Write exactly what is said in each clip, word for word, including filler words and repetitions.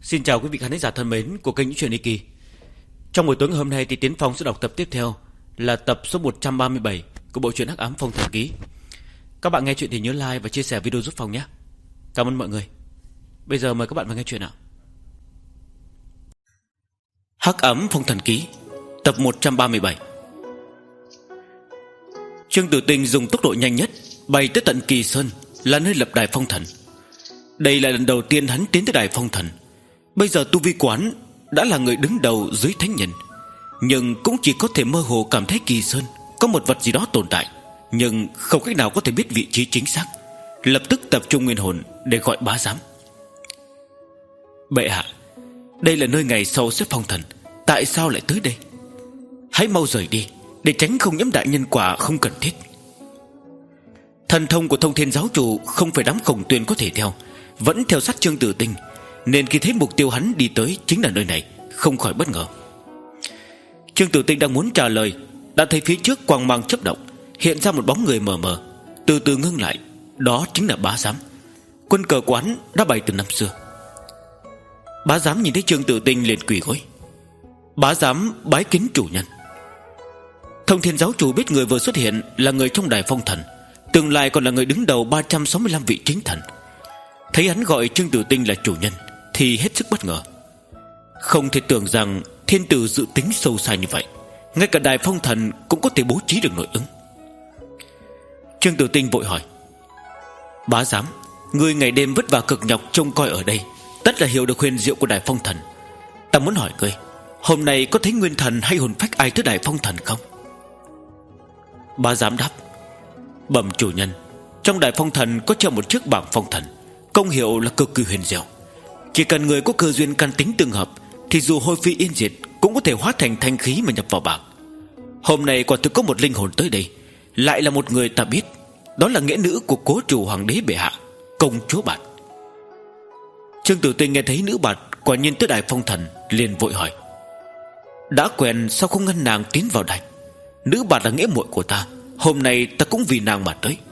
Xin chào quý vị khán giả thân mến của kênh Những Chuyện Ly Kỳ. Trong buổi tối ngày hôm nay thì Tiến Phong sẽ đọc tập tiếp theo là tập số một trăm ba mươi bảy của bộ truyện Hắc Ám Phong Thần Ký. Các bạn nghe chuyện thì nhớ like và chia sẻ video giúp Phong nhé. Cảm ơn mọi người. Bây giờ mời các bạn vào nghe chuyện nào. Hắc Ám Phong Thần Ký, tập một trăm ba mươi bảy. Trương Tử Tinh dùng tốc độ nhanh nhất bay tới tận Kỳ Sơn, là nơi lập đài phong thần. Đây là lần đầu tiên hắn tiến tới đài phong thần. Bây giờ tu vi quán đã là người đứng đầu dưới thánh nhân, nhưng cũng chỉ có thể mơ hồ cảm thấy Kỳ Sơn có một vật gì đó tồn tại, nhưng không cách nào có thể biết vị trí chính xác. Lập tức tập trung nguyên hồn để gọi bá giám. Bệ hạ, đây là nơi ngày sau xếp phong thần, tại sao lại tới đây? Hãy mau rời đi, để tránh không nhiễm đại nhân quả không cần thiết. Thần thông của Thông Thiên giáo chủ không phải đám Khổng Tuyền có thể theo, vẫn theo sát Trương Tử Tinh, nên khi thấy mục tiêu hắn đi tới chính là nơi này, không khỏi bất ngờ. Trương Tử Tinh đang muốn trả lời, đã thấy phía trước quang mang chớp động, hiện ra một bóng người mờ mờ, từ từ ngưng lại. Đó chính là bá giám, quân cờ quán đã bày từ năm xưa. Bá giám nhìn thấy Trương Tử Tinh liền quỳ gối. Bá giám bái kiến chủ nhân. Thông Thiên giáo chủ biết người vừa xuất hiện là người trong đài phong thần, tương lai còn là người đứng đầu ba trăm sáu mươi lăm vị chính thần. Thấy hắn gọi Trương Tử Tinh là chủ nhân thì hết sức bất ngờ. Không thể tưởng rằng thiên tử dự tính sâu xa như vậy, ngay cả đài phong thần cũng có thể bố trí được nội ứng. Trương Tử Tinh vội hỏi: Bá giám, người ngày đêm vất vả cực nhọc trông coi ở đây, tất là hiểu được huyền diệu của đài phong thần. Ta muốn hỏi ngươi, hôm nay có thấy nguyên thần hay hồn phách ai tới đài phong thần không? Bá giám đáp: Bẩm chủ nhân, trong đài phong thần có treo một chiếc bảng phong thần, công hiệu là cực kỳ huyền diệu. Chỉ cần người có cơ duyên căn tính tương hợp thì dù hôi phi yên diệt cũng có thể hóa thành thanh khí mà nhập vào bảng. Hôm nay quả thực có một linh hồn tới đây, lại là một người ta biết, đó là nghĩa nữ của cố chủ hoàng đế bệ hạ, công chúa Bạt. Trương Tử Tinh nghe thấy nữ Bạt quả nhiên tới đài phong thần, liền vội hỏi: Đã quen sao không ngăn nàng tiến vào đài? Nữ Bạt là nghĩa muội của ta, hôm nay ta cũng vì nàng mà tới.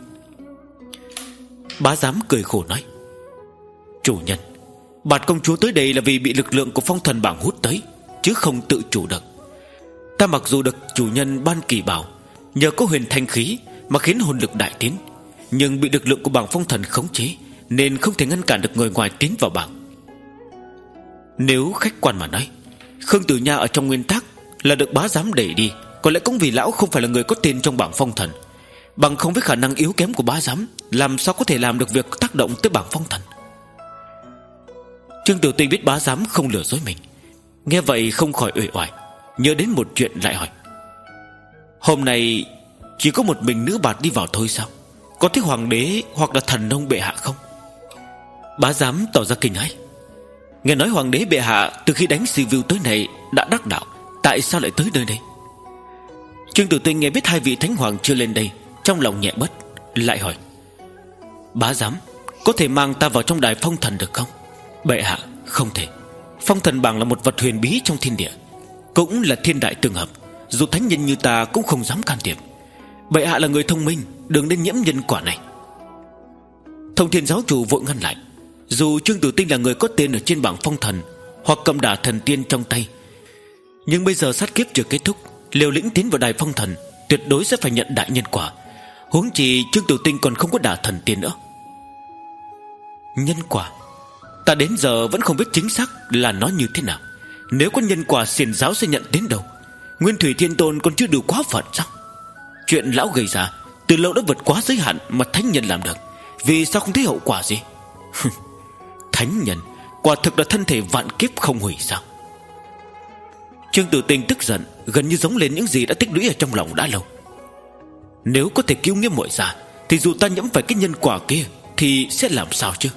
Bá giám cười khổ nói: Chủ nhân, Bạt công chúa tới đây là vì bị lực lượng của phong thần bảng hút tới, chứ không tự chủ được. Ta mặc dù được chủ nhân ban kỳ bảo, nhờ có huyền thanh khí mà khiến hồn lực đại tiến, nhưng bị lực lượng của bảng phong thần khống chế, nên không thể ngăn cản được người ngoài tiến vào bảng. Nếu khách quan mà nói, Khương Tử Nha ở trong nguyên tắc là được bá giám đẩy đi, có lẽ cũng vì lão không phải là người có tên trong bảng phong thần. Bằng không với khả năng yếu kém của bá giám, làm sao có thể làm được việc tác động tới bảng phong thần? Trương Tử Tinh biết bá giám không lừa dối mình, nghe vậy không khỏi uể oải, nhớ đến một chuyện lại hỏi: Hôm nay chỉ có một mình nữ Bạt đi vào thôi sao? Có thấy hoàng đế hoặc là thần nông bệ hạ không? Bá giám tỏ ra kinh hãi. Nghe nói hoàng đế bệ hạ từ khi đánh Sibiu tới này đã đắc đạo, tại sao lại tới nơi đây? Trương Tử Tinh nghe biết hai vị thánh hoàng chưa lên đây, trong lòng nhẹ bớt, lại hỏi: Bá giám, có thể mang ta vào trong đài phong thần được không? Bệ hạ, không thể. Phong thần bảng là một vật huyền bí trong thiên địa, cũng là thiên đại tương hợp, dù thánh nhân như ta cũng không dám can thiệp. Bệ hạ là người thông minh, đừng nên nhiễm nhân quả này. Thông Thiên giáo chủ vội ngăn lại. Dù Trương Tử Tinh là người có tên ở trên bảng phong thần, hoặc cầm đả thần tiên trong tay, nhưng bây giờ sát kiếp chưa kết thúc, liều lĩnh tiến vào đài phong thần tuyệt đối sẽ phải nhận đại nhân quả. Huống chi Trương Tử Tinh còn không có đả thần tiên nữa. Nhân quả, ta đến giờ vẫn không biết chính xác là nó như thế nào. Nếu có nhân quả, xiển giáo sẽ nhận đến đâu? Nguyên Thủy Thiên Tôn còn chưa đủ quá phận sao? Chuyện lão gây ra từ lâu đã vượt quá giới hạn mà thánh nhân làm được, vì sao không thấy hậu quả gì? Thánh nhân quả thực là thân thể vạn kiếp không hủy sao? Trương Tử Tinh tức giận, gần như giống lên những gì đã tích lũy ở trong lòng đã lâu. Nếu có thể cứu nghĩa muội ra, thì dù ta nhiễm phải cái nhân quả kia thì sẽ làm sao chứ?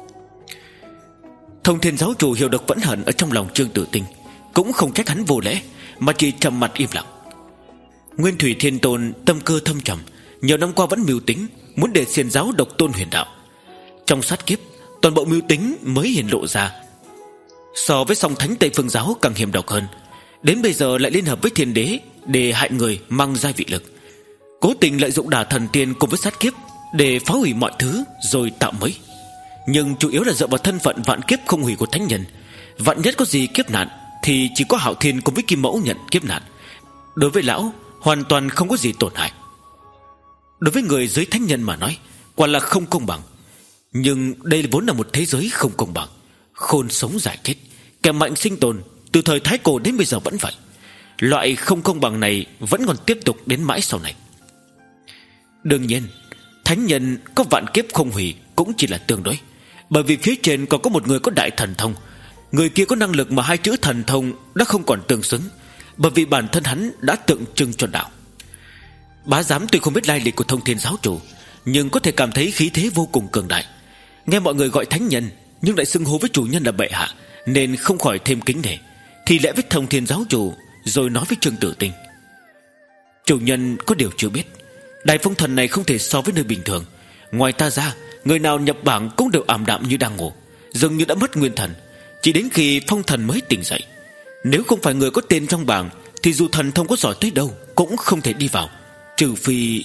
Thông Thiên giáo chủ hiểu được vẫn hận ở trong lòng Trương Tử Tinh, cũng không trách hắn vô lễ, mà chỉ trầm mặt im lặng. Nguyên Thủy Thiên Tôn tâm cơ thâm trầm, nhiều năm qua vẫn mưu tính muốn để xiển giáo độc tôn huyền đạo. Trong sát kiếp, toàn bộ mưu tính mới hiện lộ ra. So với song thánh Tây Phương giáo càng hiểm độc hơn. Đến bây giờ lại liên hợp với thiên đế để hại người mang giai vị lực, cố tình lợi dụng đả thần tiên cùng với sát kiếp để phá hủy mọi thứ rồi tạo mới. Nhưng chủ yếu là dựa vào thân phận vạn kiếp không hủy của thánh nhân, Vạn nhất có gì kiếp nạn thì chỉ có Hạo Thiên cùng với Kim Mẫu nhận kiếp nạn. Đối với lão hoàn toàn không có gì tổn hại. Đối với người dưới thánh nhân mà nói, quả là không công bằng. Nhưng đây vốn là một thế giới không công bằng. Khôn sống giải chết, kẻ mạnh sinh tồn. Từ thời Thái Cổ đến bây giờ vẫn vậy. Loại không công bằng này vẫn còn tiếp tục đến mãi sau này. Đương nhiên, thánh nhân có vạn kiếp không hủy cũng chỉ là tương đối. Bởi vì phía trên còn có một người có đại thần thông. Người kia có năng lực mà hai chữ thần thông đã không còn tương xứng, bởi vì bản thân hắn đã tượng trưng cho đạo. Bá Giám tuy không biết lai lịch của Thông Thiên giáo chủ, nhưng có thể cảm thấy khí thế vô cùng cường đại. Nghe mọi người gọi thánh nhân, nhưng lại xưng hô với chủ nhân là bệ hạ, nên không khỏi thêm kính nể. Thì lẽ với Thông Thiên giáo chủ, rồi nói với Trương Tử Tinh: chủ nhân có điều chưa biết, Đại Phong Thần này không thể so với nơi bình thường. Ngoài ta ra, người nào nhập bảng cũng đều ảm đạm như đang ngủ, dường như đã mất nguyên thần. Chỉ đến khi phong thần mới tỉnh dậy. Nếu không phải người có tên trong bảng, thì dù thần thông có giỏi tới đâu cũng không thể đi vào, trừ phi...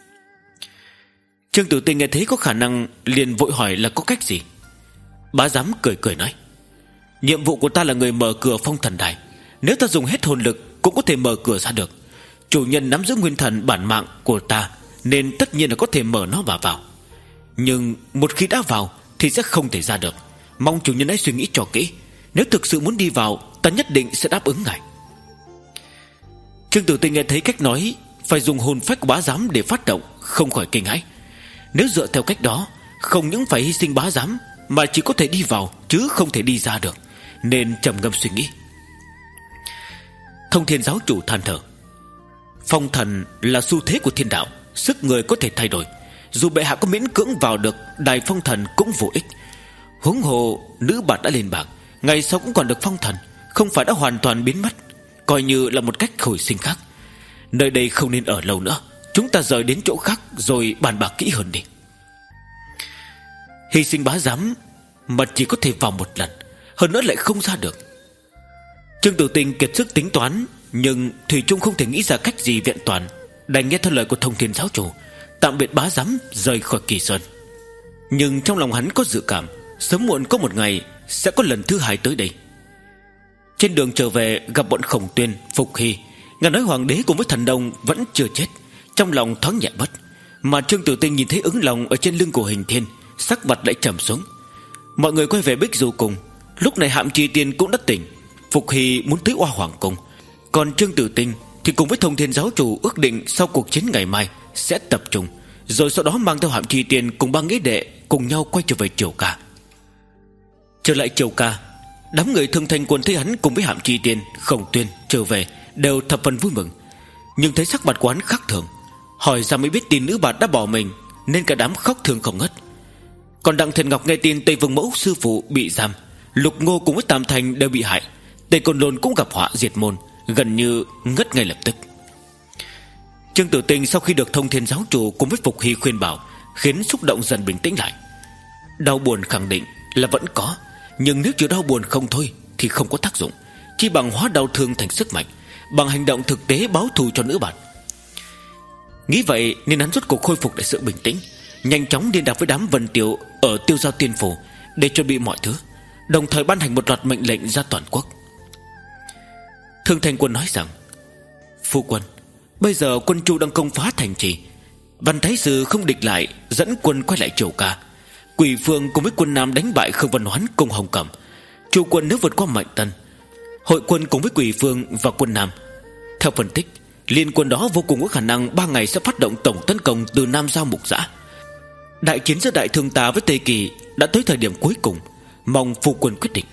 Trương Tử Tinh nghe thấy có khả năng, liền vội hỏi là có cách gì. Bá Giám cười cười nói: nhiệm vụ của ta là người mở cửa phong thần đài. Nếu ta dùng hết hồn lực cũng có thể mở cửa ra được. Chủ nhân nắm giữ nguyên thần bản mạng của ta, nên tất nhiên là có thể mở nó và vào. Nhưng một khi đã vào thì sẽ không thể ra được. Mong chủ nhân hãy suy nghĩ cho kỹ. Nếu thực sự muốn đi vào, ta nhất định sẽ đáp ứng ngài. Trương Tử Tinh nghe thấy cách nói phải dùng hồn phách của Bá Giám để phát động, không khỏi kinh hãi. Nếu dựa theo cách đó, không những phải hy sinh Bá Giám, mà chỉ có thể đi vào chứ không thể đi ra được, nên trầm ngâm suy nghĩ. Thông Thiên giáo chủ than thở: phong thần là xu thế của thiên đạo, sức người có thể thay đổi. Dù bệ hạ có miễn cưỡng vào được đài phong thần cũng vô ích. Huống hồ nữ bạt đã lên bảng, ngày sau cũng còn được phong thần, không phải đã hoàn toàn biến mất, coi như là một cách hồi sinh khác. Nơi đây không nên ở lâu nữa, chúng ta rời đến chỗ khác rồi bàn bạc kỹ hơn đi. Hy sinh Bá Giám mà chỉ có thể vào một lần, hơn nữa lại không ra được. Trương Tử Tinh kiệt sức tính toán, nhưng thủy chung không thể nghĩ ra cách gì viện toàn, đành nghe theo lời của Thông Thiên giáo chủ, tạm biệt Bá Giám rời khỏi Kỳ Sơn. Nhưng trong lòng hắn có dự cảm, sớm muộn có một ngày sẽ có lần thứ hai tới đây. Trên đường trở về gặp bọn Khổng Tuyên, Phục Hy. Nghe nói hoàng đế cùng với thần đông vẫn chưa chết, trong lòng thoáng nhẹ bớt. Mà Trương Tử Tinh nhìn thấy ứng lòng ở trên lưng của Hình Thiên, sắc mặt lại trầm xuống. Mọi người quay về Bích Du Cung. Lúc này Hạm Chi Tiên cũng đã tỉnh. Phục Hy muốn tới Oa Hoàng Cung, còn Trương Tử Tinh thì cùng với Thông Thiên giáo chủ ước định sau cuộc chiến ngày mai sẽ tập trung, rồi sau đó mang theo Hạm Chi Tiên cùng ba nghĩa đệ cùng nhau quay trở về Triều Ca. Trở lại Triều Ca, đám người Thương Thanh Quân thấy hắn cùng với Hạm Chi Tiên, Khổng Tuyên trở về đều thập phần vui mừng. Nhưng thấy sắc mặt của hắn khác thường, hỏi ra mới biết tin nữ bạt đã bỏ mình, nên cả đám khóc thương không ngớt. Còn Đặng Thiền Ngọc nghe tin Tây Vương Mẫu sư phụ bị giam, Lục Ngô cùng với Tam Thành đều bị hại, Tây Côn Lôn cũng gặp họa diệt môn, gần như ngất ngay lập tức. Trương Tử Tinh sau khi được Thông Thiên giáo chủ cùng với Phục Hy khuyên bảo, khiến xúc động dần bình tĩnh lại. Đau buồn khẳng định là vẫn có, nhưng nếu chỉ đau buồn không thôi thì không có tác dụng, chỉ bằng hóa đau thương thành sức mạnh, bằng hành động thực tế báo thù cho nữ bạt. Nghĩ vậy nên hắn rốt cuộc khôi phục lại sự bình tĩnh, nhanh chóng liên lạc với đám Vân Tiêu ở Tiêu Giao Tiên Phủ để chuẩn bị mọi thứ, đồng thời ban hành một loạt mệnh lệnh ra toàn quốc. Thương Thanh Quân nói rằng: phu quân, bây giờ quân Chu đang công phá thành trì, Văn Thái Sư không địch lại, dẫn quân quay lại Triều Ca. Quỷ Phương cùng với quân Nam đánh bại Khương Văn Hoán cùng Hồng Cẩm. Chu quân nếu vượt qua Mạnh Tân, hội quân cùng với Quỷ Phương và quân Nam. Theo phân tích, liên quân đó vô cùng có khả năng ba ngày sẽ phát động tổng tấn công từ Nam Giao Mục Giã. Đại chiến giữa Đại Thương ta với Tây Kỳ đã tới thời điểm cuối cùng, mong phu quân quyết định.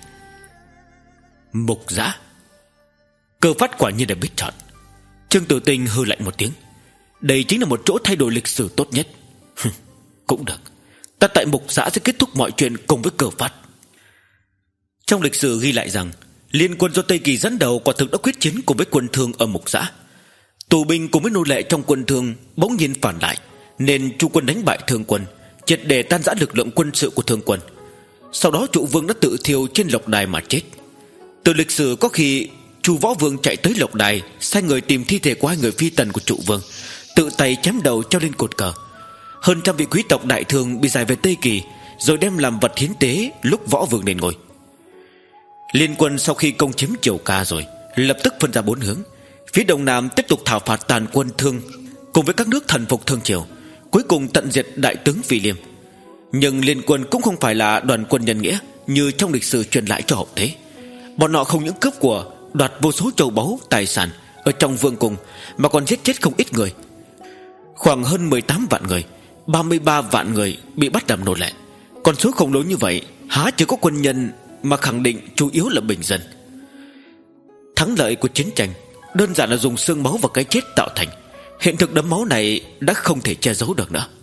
Mục Giã, Cơ Phát quả nhiên đã biết chọn. Trương Tử Tinh hừ lạnh một tiếng: đây chính là một chỗ thay đổi lịch sử tốt nhất. Cũng được, ta tại Mục Giã sẽ kết thúc mọi chuyện cùng với Cơ Phát. Trong lịch sử ghi lại rằng liên quân do Tây Kỳ dẫn đầu quả thực đã quyết chiến cùng với quân Thương ở Mục Giã. Tù binh cùng với nô lệ trong quân Thương bỗng nhiên phản lại, nên Chu quân đánh bại Thương quân, triệt để tan rã lực lượng quân sự của Thương quân. Sau đó Trụ Vương đã tự thiêu trên Lộc Đài mà chết. Từ lịch sử có khi Chu Võ Vương chạy tới Lộc Đài, sai người tìm thi thể của hai người phi tần của Trụ Vương, tự tay chém đầu treo lên cột cờ. Hơn trăm vị quý tộc Đại Thương bị giải về Tây Kỳ, rồi đem làm vật hiến tế lúc Võ Vương lên ngôi. Liên quân sau khi công chiếm Triều Ca rồi, lập tức phân ra bốn hướng. Phía đông nam tiếp tục thảo phạt tàn quân Thương cùng với các nước thần phục Thương Triều, cuối cùng tận diệt đại tướng Phi Liêm. Nhưng liên quân cũng không phải là đoàn quân nhân nghĩa như trong lịch sử truyền lại cho hậu thế. Bọn họ không những cướp của, đoạt vô số châu báu tài sản ở trong vương cung, mà còn giết chết không ít người. Khoảng hơn mười tám vạn người, ba mươi ba vạn người bị bắt làm nô lệ. Con số khổng lồ như vậy há chỉ có quân nhân, mà khẳng định chủ yếu là bình dân. Thắng lợi của chiến tranh đơn giản là dùng xương máu và cái chết tạo thành. Hiện thực đẫm máu này đã không thể che giấu được nữa.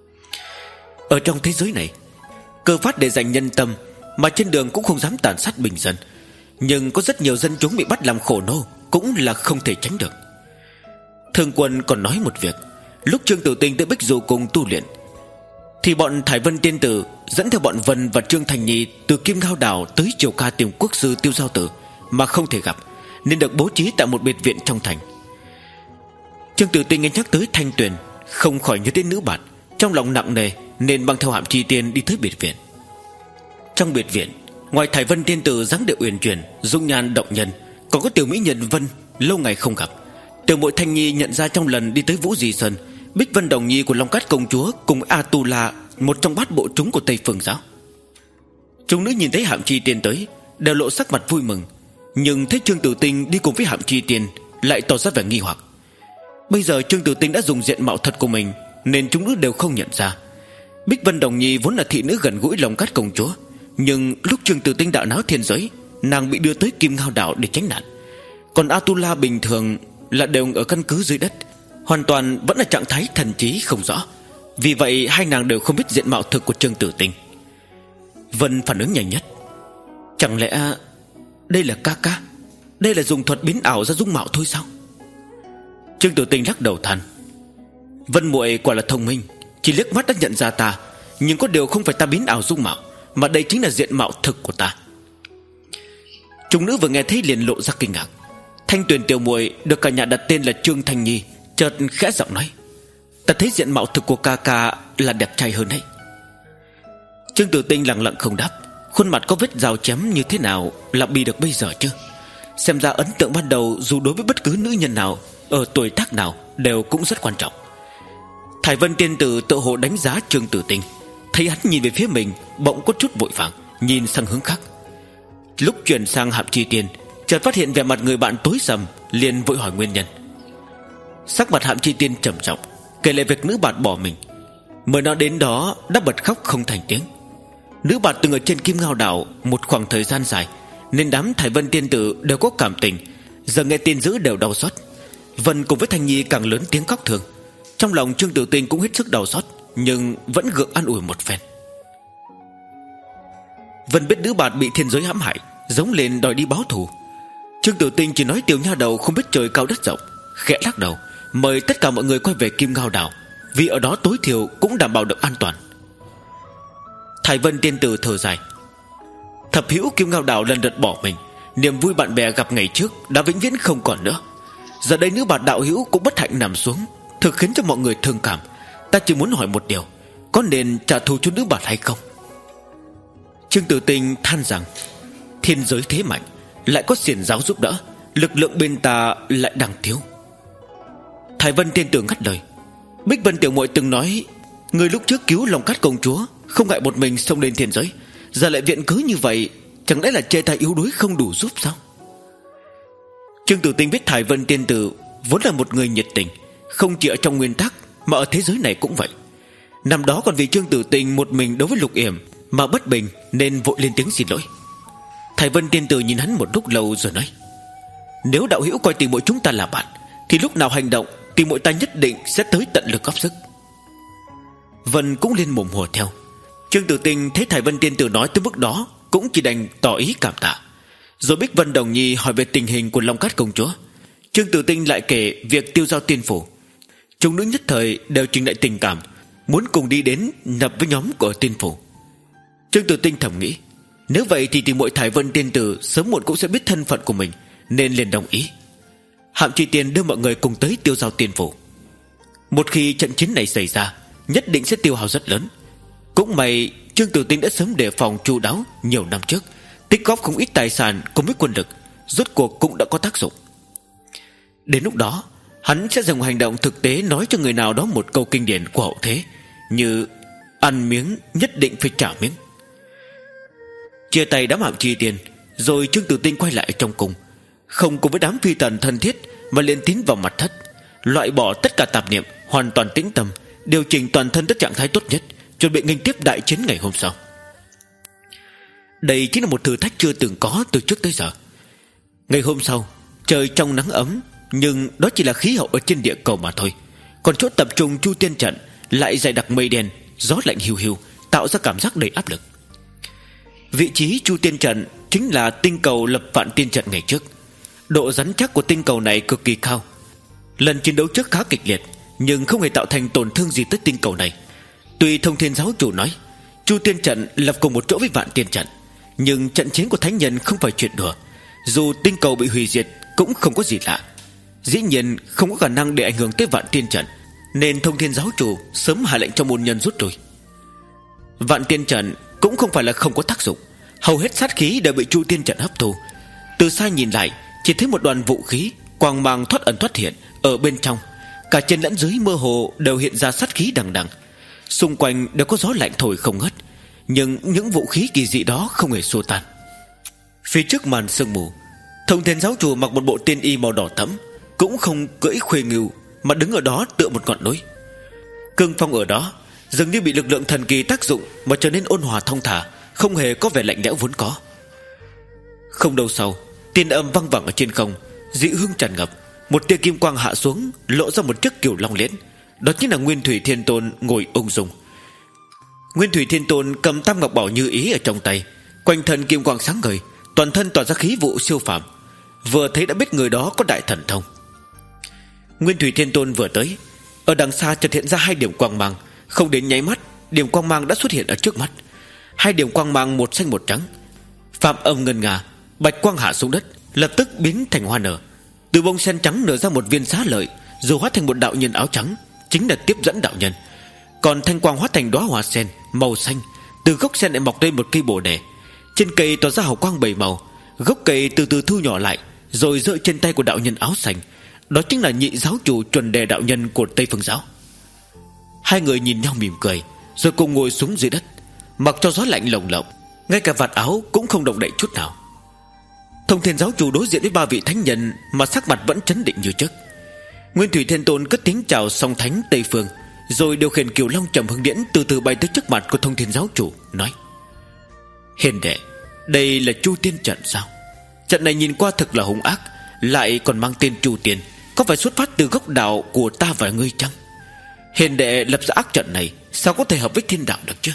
Ở trong thế giới này, cơ phát để giành nhân tâm, mà trên đường cũng không dám tàn sát bình dân. Nhưng có rất nhiều dân chúng bị bắt làm khổ nô cũng là không thể tránh được. Thương Quân còn nói một việc. Lúc Trương Tử Tinh tới Bích Du cùng tu luyện, thì bọn Thải Vân Tiên Tử dẫn theo bọn Vân và Trương Thành Nhi từ Kim Ngao Đảo tới Triều Ca tìm quốc sư Tiêu Giao Tử, mà không thể gặp, nên được bố trí tại một biệt viện trong thành. Trương Tử Tinh nghe nhắc tới Thanh Tuyền, không khỏi nhớ đến nữ bạn, trong lòng nặng nề, nên mang theo Hạm Chi Tiên đi tới biệt viện. Trong biệt viện, ngoài Thải Vân Tiên Tử dáng điệu uyển chuyển, dung nhan động nhân, còn có tiểu mỹ nhân Vân lâu ngày không gặp. Tiểu muội Thanh Nhi nhận ra trong lần đi tới Vũ Di Sơn, Bích Vân Đồng Nhi của Long Cát công chúa cùng Atula, một trong bát bộ trúng của Tây Phương giáo. Chúng nữ nhìn thấy Hạm Chi Tiên tới, đều lộ sắc mặt vui mừng, nhưng thấy Trương Tử Tinh đi cùng với Hạm Chi Tiên lại tỏ ra vẻ nghi hoặc. Bây giờ Trương Tử Tinh đã dùng diện mạo thật của mình, nên chúng nữ đều không nhận ra. Bích Vân Đồng Nhi vốn là thị nữ gần gũi Long Cát công chúa, nhưng lúc Trương Tử Tinh đạo náo thiên giới, nàng bị đưa tới Kim Ngao Đảo để tránh nạn. Còn Atula bình thường là đều ở căn cứ dưới đất, hoàn toàn vẫn là trạng thái thần trí không rõ. Vì vậy hai nàng đều không biết diện mạo thực của Trương Tử Tinh. Vân phản ứng nhanh nhất. Chẳng lẽ đây là ca ca? Đây là dùng thuật biến ảo ra dung mạo thôi sao? Trương Tử Tinh lắc đầu than. Vân muội quả là thông minh, chỉ liếc mắt đã nhận ra ta. Nhưng có điều không phải ta biến ảo dung mạo, mà đây chính là diện mạo thực của ta. Chúng nữ vừa nghe thấy liền lộ ra kinh ngạc. Thanh Tuyền tiểu muội được cả nhà đặt tên là Trương Thanh Nhi, chợt khẽ giọng nói: ta thấy diện mạo thực của ca ca là đẹp trai hơn đấy. Trương Tử Tinh lặng lặng không đáp. Khuôn mặt có vết dao chém như thế nào là bị được bây giờ chứ? Xem ra ấn tượng ban đầu dù đối với bất cứ nữ nhân nào, ở tuổi tác nào, đều cũng rất quan trọng. Thải Vân Tiên Tử tự hồ đánh giá Trương Tử Tinh, thấy hắn nhìn về phía mình, bỗng có chút vội vàng nhìn sang hướng khác. Lúc chuyển sang Hạm Chi Tiên, chợt phát hiện vẻ mặt người bạn tối sầm, liền vội hỏi nguyên nhân. Sắc mặt Hạm Chi Tiên trầm trọng, kể lại việc nữ bạn bỏ mình. Mới nói đến đó đã bật khóc không thành tiếng. Nữ bạn từng ở trên Kim Ngao Đảo một khoảng thời gian dài, nên đám Thải Vân Tiên Tử đều có cảm tình, giờ nghe tin dữ đều đau xót. Vân cùng với Thanh Nhi càng lớn tiếng khóc thường. Trong lòng Trương Tử Tinh cũng hết sức đau xót, nhưng vẫn gượng an ủi một phen. Vân biết nữ bạn bị thiên giới hãm hại, giống lên đòi đi báo thù. Trương Tử Tinh chỉ nói tiểu nha đầu không biết trời cao đất rộng, khẽ lắc đầu mời tất cả mọi người quay về Kim Ngao Đảo, vì ở đó tối thiểu cũng đảm bảo được an toàn. Thải Vân Tiên Tử thở dài. Thập hữu Kim Ngao Đảo lần lượt bỏ mình, niềm vui bạn bè gặp ngày trước đã vĩnh viễn không còn nữa. Giờ đây nữ bạn đạo hữu cũng bất hạnh nằm xuống, thực khiến cho mọi người thương cảm. Ta chỉ muốn hỏi một điều, có nên trả thù cho nữ bạn hay không? Trương Tử Tinh than rằng thiên giới thế mạnh, lại có xiển giáo giúp đỡ, lực lượng bên ta lại đang thiếu. Thải Vân Tiên Tử ngắt lời. Bích Vân tiểu muội từng nói, người lúc trước cứu Long Cát công chúa không ngại một mình xông lên thiên giới, giờ lại viện cớ như vậy, chẳng lẽ là chê ta yếu đuối không đủ giúp sao? Trương Tử Tinh biết Thải Vân Tiên Tử vốn là một người nhiệt tình, không chỉ ở trong nguyên tắc mà ở thế giới này cũng vậy. Năm đó còn vì Trương Tử Tinh một mình đối với Lục Yểm mà bất bình, nên vội lên tiếng xin lỗi. Thải Vân Tiên Tử nhìn hắn một lúc lâu rồi nói: nếu đạo hữu coi tỷ muội chúng ta là bạn, thì lúc nào hành động tỷ muội ta nhất định sẽ tới tận lực góp sức. Vân cũng lên mồm hùa theo. Trương Tử Tinh thấy Thải Vân Tiên Tử nói tới mức đó, cũng chỉ đành tỏ ý cảm tạ. Rồi Bích Vân Đồng Nhi hỏi về tình hình của Long Cát công chúa. Trương Tử Tinh lại kể việc tiêu giao tiên phủ. Chúng nữ nhất thời đều trình lại tình cảm, muốn cùng đi đến nhập với nhóm của tiên phủ. Trương Tử Tinh thầm nghĩ, nếu vậy thì tỷ muội Thải Vân Tiên Tử sớm muộn cũng sẽ biết thân phận của mình, nên liền đồng ý. Hạm Chi Tiên đưa mọi người cùng tới tiêu giao tiên phủ. Một khi trận chiến này xảy ra, nhất định sẽ tiêu hao rất lớn. Cũng may Trương Tử Tinh đã sớm đề phòng chu đáo nhiều năm trước, tích góp không ít tài sản cùng với quân lực, rốt cuộc cũng đã có tác dụng. Đến lúc đó hắn sẽ dùng hành động thực tế nói cho người nào đó một câu kinh điển của hậu thế, như ăn miếng nhất định phải trả miếng. Chia tay đám Hàm Chi Tiên, rồi Trương Tử Tinh quay lại trong cung, không cùng với đám phi tần thân thiết, mà liền tiến vào mật thất, loại bỏ tất cả tạp niệm, hoàn toàn tĩnh tâm, điều chỉnh toàn thân tới trạng thái tốt nhất, chuẩn bị nghênh tiếp đại chiến ngày hôm sau. Đây chính là một thử thách chưa từng có từ trước tới giờ. Ngày hôm sau, trời trong nắng ấm, nhưng đó chỉ là khí hậu ở trên địa cầu mà thôi. Còn chỗ tập trung Chu Tiên trận lại dày đặc mây đen, gió lạnh hiu hiu, tạo ra cảm giác đầy áp lực. Vị trí Chu Tiên trận chính là tinh cầu lập Vạn Tiên trận ngày trước. Độ rắn chắc của tinh cầu này cực kỳ cao. Lần chiến đấu trước khá kịch liệt, nhưng không hề tạo thành tổn thương gì tới tinh cầu này. Tuy Thông Thiên giáo chủ nói Chu Tiên trận lập cùng một chỗ với Vạn Tiên trận, nhưng trận chiến của thánh nhân không phải chuyện đùa. Dù tinh cầu bị hủy diệt cũng không có gì lạ. Dĩ nhiên không có khả năng để ảnh hưởng tới Vạn Tiên trận, nên Thông Thiên giáo chủ sớm hạ lệnh cho môn nhân rút lui. Vạn Tiên trận cũng không phải là không có tác dụng, hầu hết sát khí đều bị Chu Tiên trận hấp thu. Từ xa nhìn lại, chỉ thấy một đoàn vũ khí quang mang thoát ẩn thoát hiện ở bên trong, cả trên lẫn dưới mơ hồ đều hiện ra sát khí đằng đằng. Xung quanh đều có gió lạnh thổi không ngớt, nhưng những vũ khí kỳ dị đó không hề xua tan. Phía trước màn sương mù, Thông Thiên giáo chủ mặc một bộ tiên y màu đỏ thẫm, cũng không cưỡi khuê ngưu, mà đứng ở đó tựa một ngọn núi. Cương phong ở đó dường như bị lực lượng thần kỳ tác dụng mà trở nên ôn hòa thong thả, không hề có vẻ lạnh lẽo vốn có. Không lâu sau, tiên âm vang vẳng ở trên không, dị hương tràn ngập. Một tia kim quang hạ xuống, lộ ra một chiếc kiều long liễn. Đó chính là Nguyên Thủy Thiên Tôn ngồi ung dung. Nguyên Thủy Thiên Tôn cầm tam ngọc bảo như ý ở trong tay, quanh thân kim quang sáng ngời, toàn thân tỏa ra khí vụ siêu phàm. Vừa thấy đã biết người đó có đại thần thông. Nguyên Thủy Thiên Tôn vừa tới, ở đằng xa chợt hiện ra hai điểm quang mang. Không đến nháy mắt, điểm quang mang đã xuất hiện ở trước mắt. Hai điểm quang mang một xanh một trắng, phạm âm ngân nga, bạch quang hạ xuống đất, lập tức biến thành hoa nở. Từ bông sen trắng nở ra một viên xá lợi, rồi hóa thành một đạo nhân áo trắng, chính là tiếp dẫn đạo nhân. Còn thanh quang hóa thành đóa hoa sen màu xanh, từ gốc sen lại mọc lên một cây bồ đề. Trên cây tỏa ra hào quang bảy màu, gốc cây từ từ thu nhỏ lại, rồi rơi trên tay của đạo nhân áo xanh. Đó chính là nhị giáo chủ Chuẩn Đề đạo nhân của Tây Phương giáo. Hai người nhìn nhau mỉm cười, rồi cùng ngồi xuống dưới đất, mặc cho gió lạnh lồng lộng, ngay cả vạt áo cũng không động đậy chút nào. Thông Thiên giáo chủ đối diện với ba vị thánh nhân mà sắc mặt vẫn trấn định như trước. Nguyên Thủy Thiên Tôn cất tiếng chào song thánh Tây Phương, rồi điều khiển kiều long trầm hưng điễn từ từ bay tới trước mặt của Thông Thiên giáo chủ, nói: Hiền đệ, đây là Chu Tiên trận sao? Trận này nhìn qua thật là hung ác, lại còn mang tên Chu Tiên, có phải xuất phát từ gốc đạo của ta và ngươi chăng? Hiền đệ lập ra ác trận này, sao có thể hợp với thiên đạo được chứ?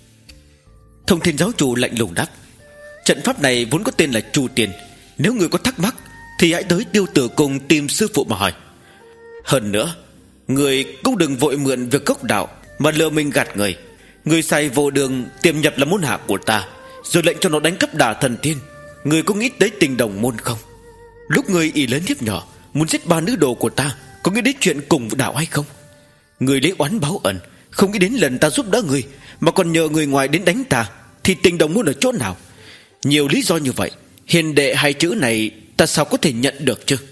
Thông Thiên giáo chủ lạnh lùng đáp: Trận pháp này vốn có tên là Chu Tiên, nếu người có thắc mắc thì hãy tới Tiêu Tử Cung tìm sư phụ mà hỏi. Hơn nữa, người cũng đừng vội mượn việc gốc đạo mà lừa mình gạt người. Người sai vô đường tiềm nhập là môn hạ của ta, rồi lệnh cho nó đánh cắp Đà Thần Tiên. Người có nghĩ tới tình đồng môn không? Lúc người ỷ lớn hiếp nhỏ, muốn giết ba nữ đồ của ta, có nghĩ đến chuyện cùng đạo hay không? Người lấy oán báo ẩn, không nghĩ đến lần ta giúp đỡ người, mà còn nhờ người ngoài đến đánh ta, thì tình đồng môn ở chỗ nào? Nhiều lý do như vậy, hiền đệ hai chữ này ta sao có thể nhận được chứ?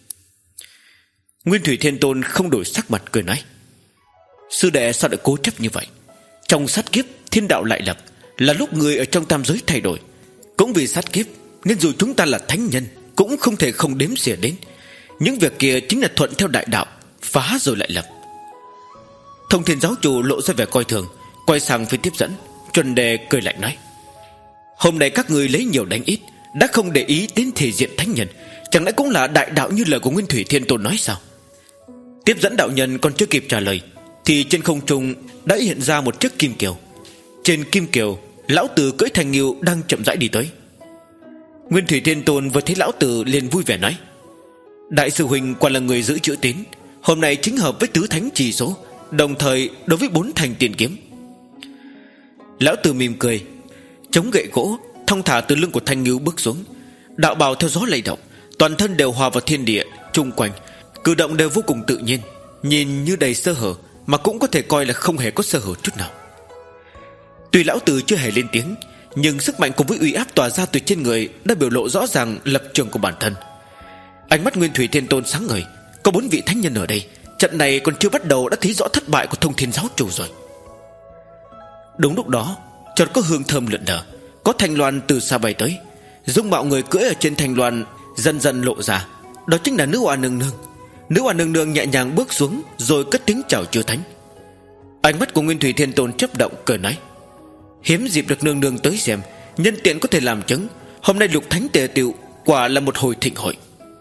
Nguyên Thủy Thiên Tôn không đổi sắc mặt, cười nói: Sư đệ sao lại cố chấp như vậy? Trong sát kiếp thiên đạo lại lập, là lúc người ở trong tam giới thay đổi. Cũng vì sát kiếp nên dù chúng ta là thánh nhân cũng không thể không đếm xỉa đến. Những việc kia chính là thuận theo đại đạo, phá rồi lại lập. Thông Thiên giáo chủ lộ ra vẻ coi thường, quay sang phía tiếp dẫn Chuẩn Đề, cười lạnh nói: Hôm nay các người lấy nhiều đánh ít, đã không để ý đến thể diện thánh nhân, chẳng lẽ cũng là đại đạo như lời của Nguyên Thủy Thiên Tôn nói sao? Tiếp dẫn đạo nhân còn chưa kịp trả lời thì trên không trung đã hiện ra một chiếc kim kiều. Trên kim kiều, lão tử cưỡi thành ngưu đang chậm rãi đi tới. Nguyên Thủy Thiên Tôn vừa thấy lão tử liền vui vẻ nói: Đại sư huynh quả là người giữ chữ tín, hôm nay chính hợp với tứ thánh chỉ số, đồng thời đối với bốn thành tiền kiếm. Lão tử mỉm cười, chống gậy gỗ thong thả từ lưng của thanh ngưu bước xuống. Đạo bào theo gió lay động, toàn thân đều hòa vào thiên địa chung quanh, cử động đều vô cùng tự nhiên, nhìn như đầy sơ hở mà cũng có thể coi là không hề có sơ hở chút nào. Tuy lão tử chưa hề lên tiếng, nhưng sức mạnh cùng với uy áp tỏa ra từ trên người đã biểu lộ rõ ràng lập trường của bản thân. Ánh mắt Nguyên Thủy Thiên Tôn sáng ngời. Có bốn vị thánh nhân ở đây, trận này còn chưa bắt đầu đã thấy rõ thất bại của Thông Thiên Giáo Chủ rồi. Đúng lúc đó, chợt có hương thơm lượn lờ, có thanh loan từ xa bay tới. Dung mạo người cưỡi ở trên thanh loan dần dần lộ ra. Đó chính là nữ hoa nương nương. Nữ hoa nương nương nhẹ nhàng bước xuống, rồi cất tiếng chào chư thánh. Ánh mắt của Nguyên Thủy Thiên Tôn chớp động, cười nói: hiếm dịp được nương nương tới xem, nhân tiện có thể làm chứng, hôm nay lục thánh tề tựu quả là một hồi thịnh hội.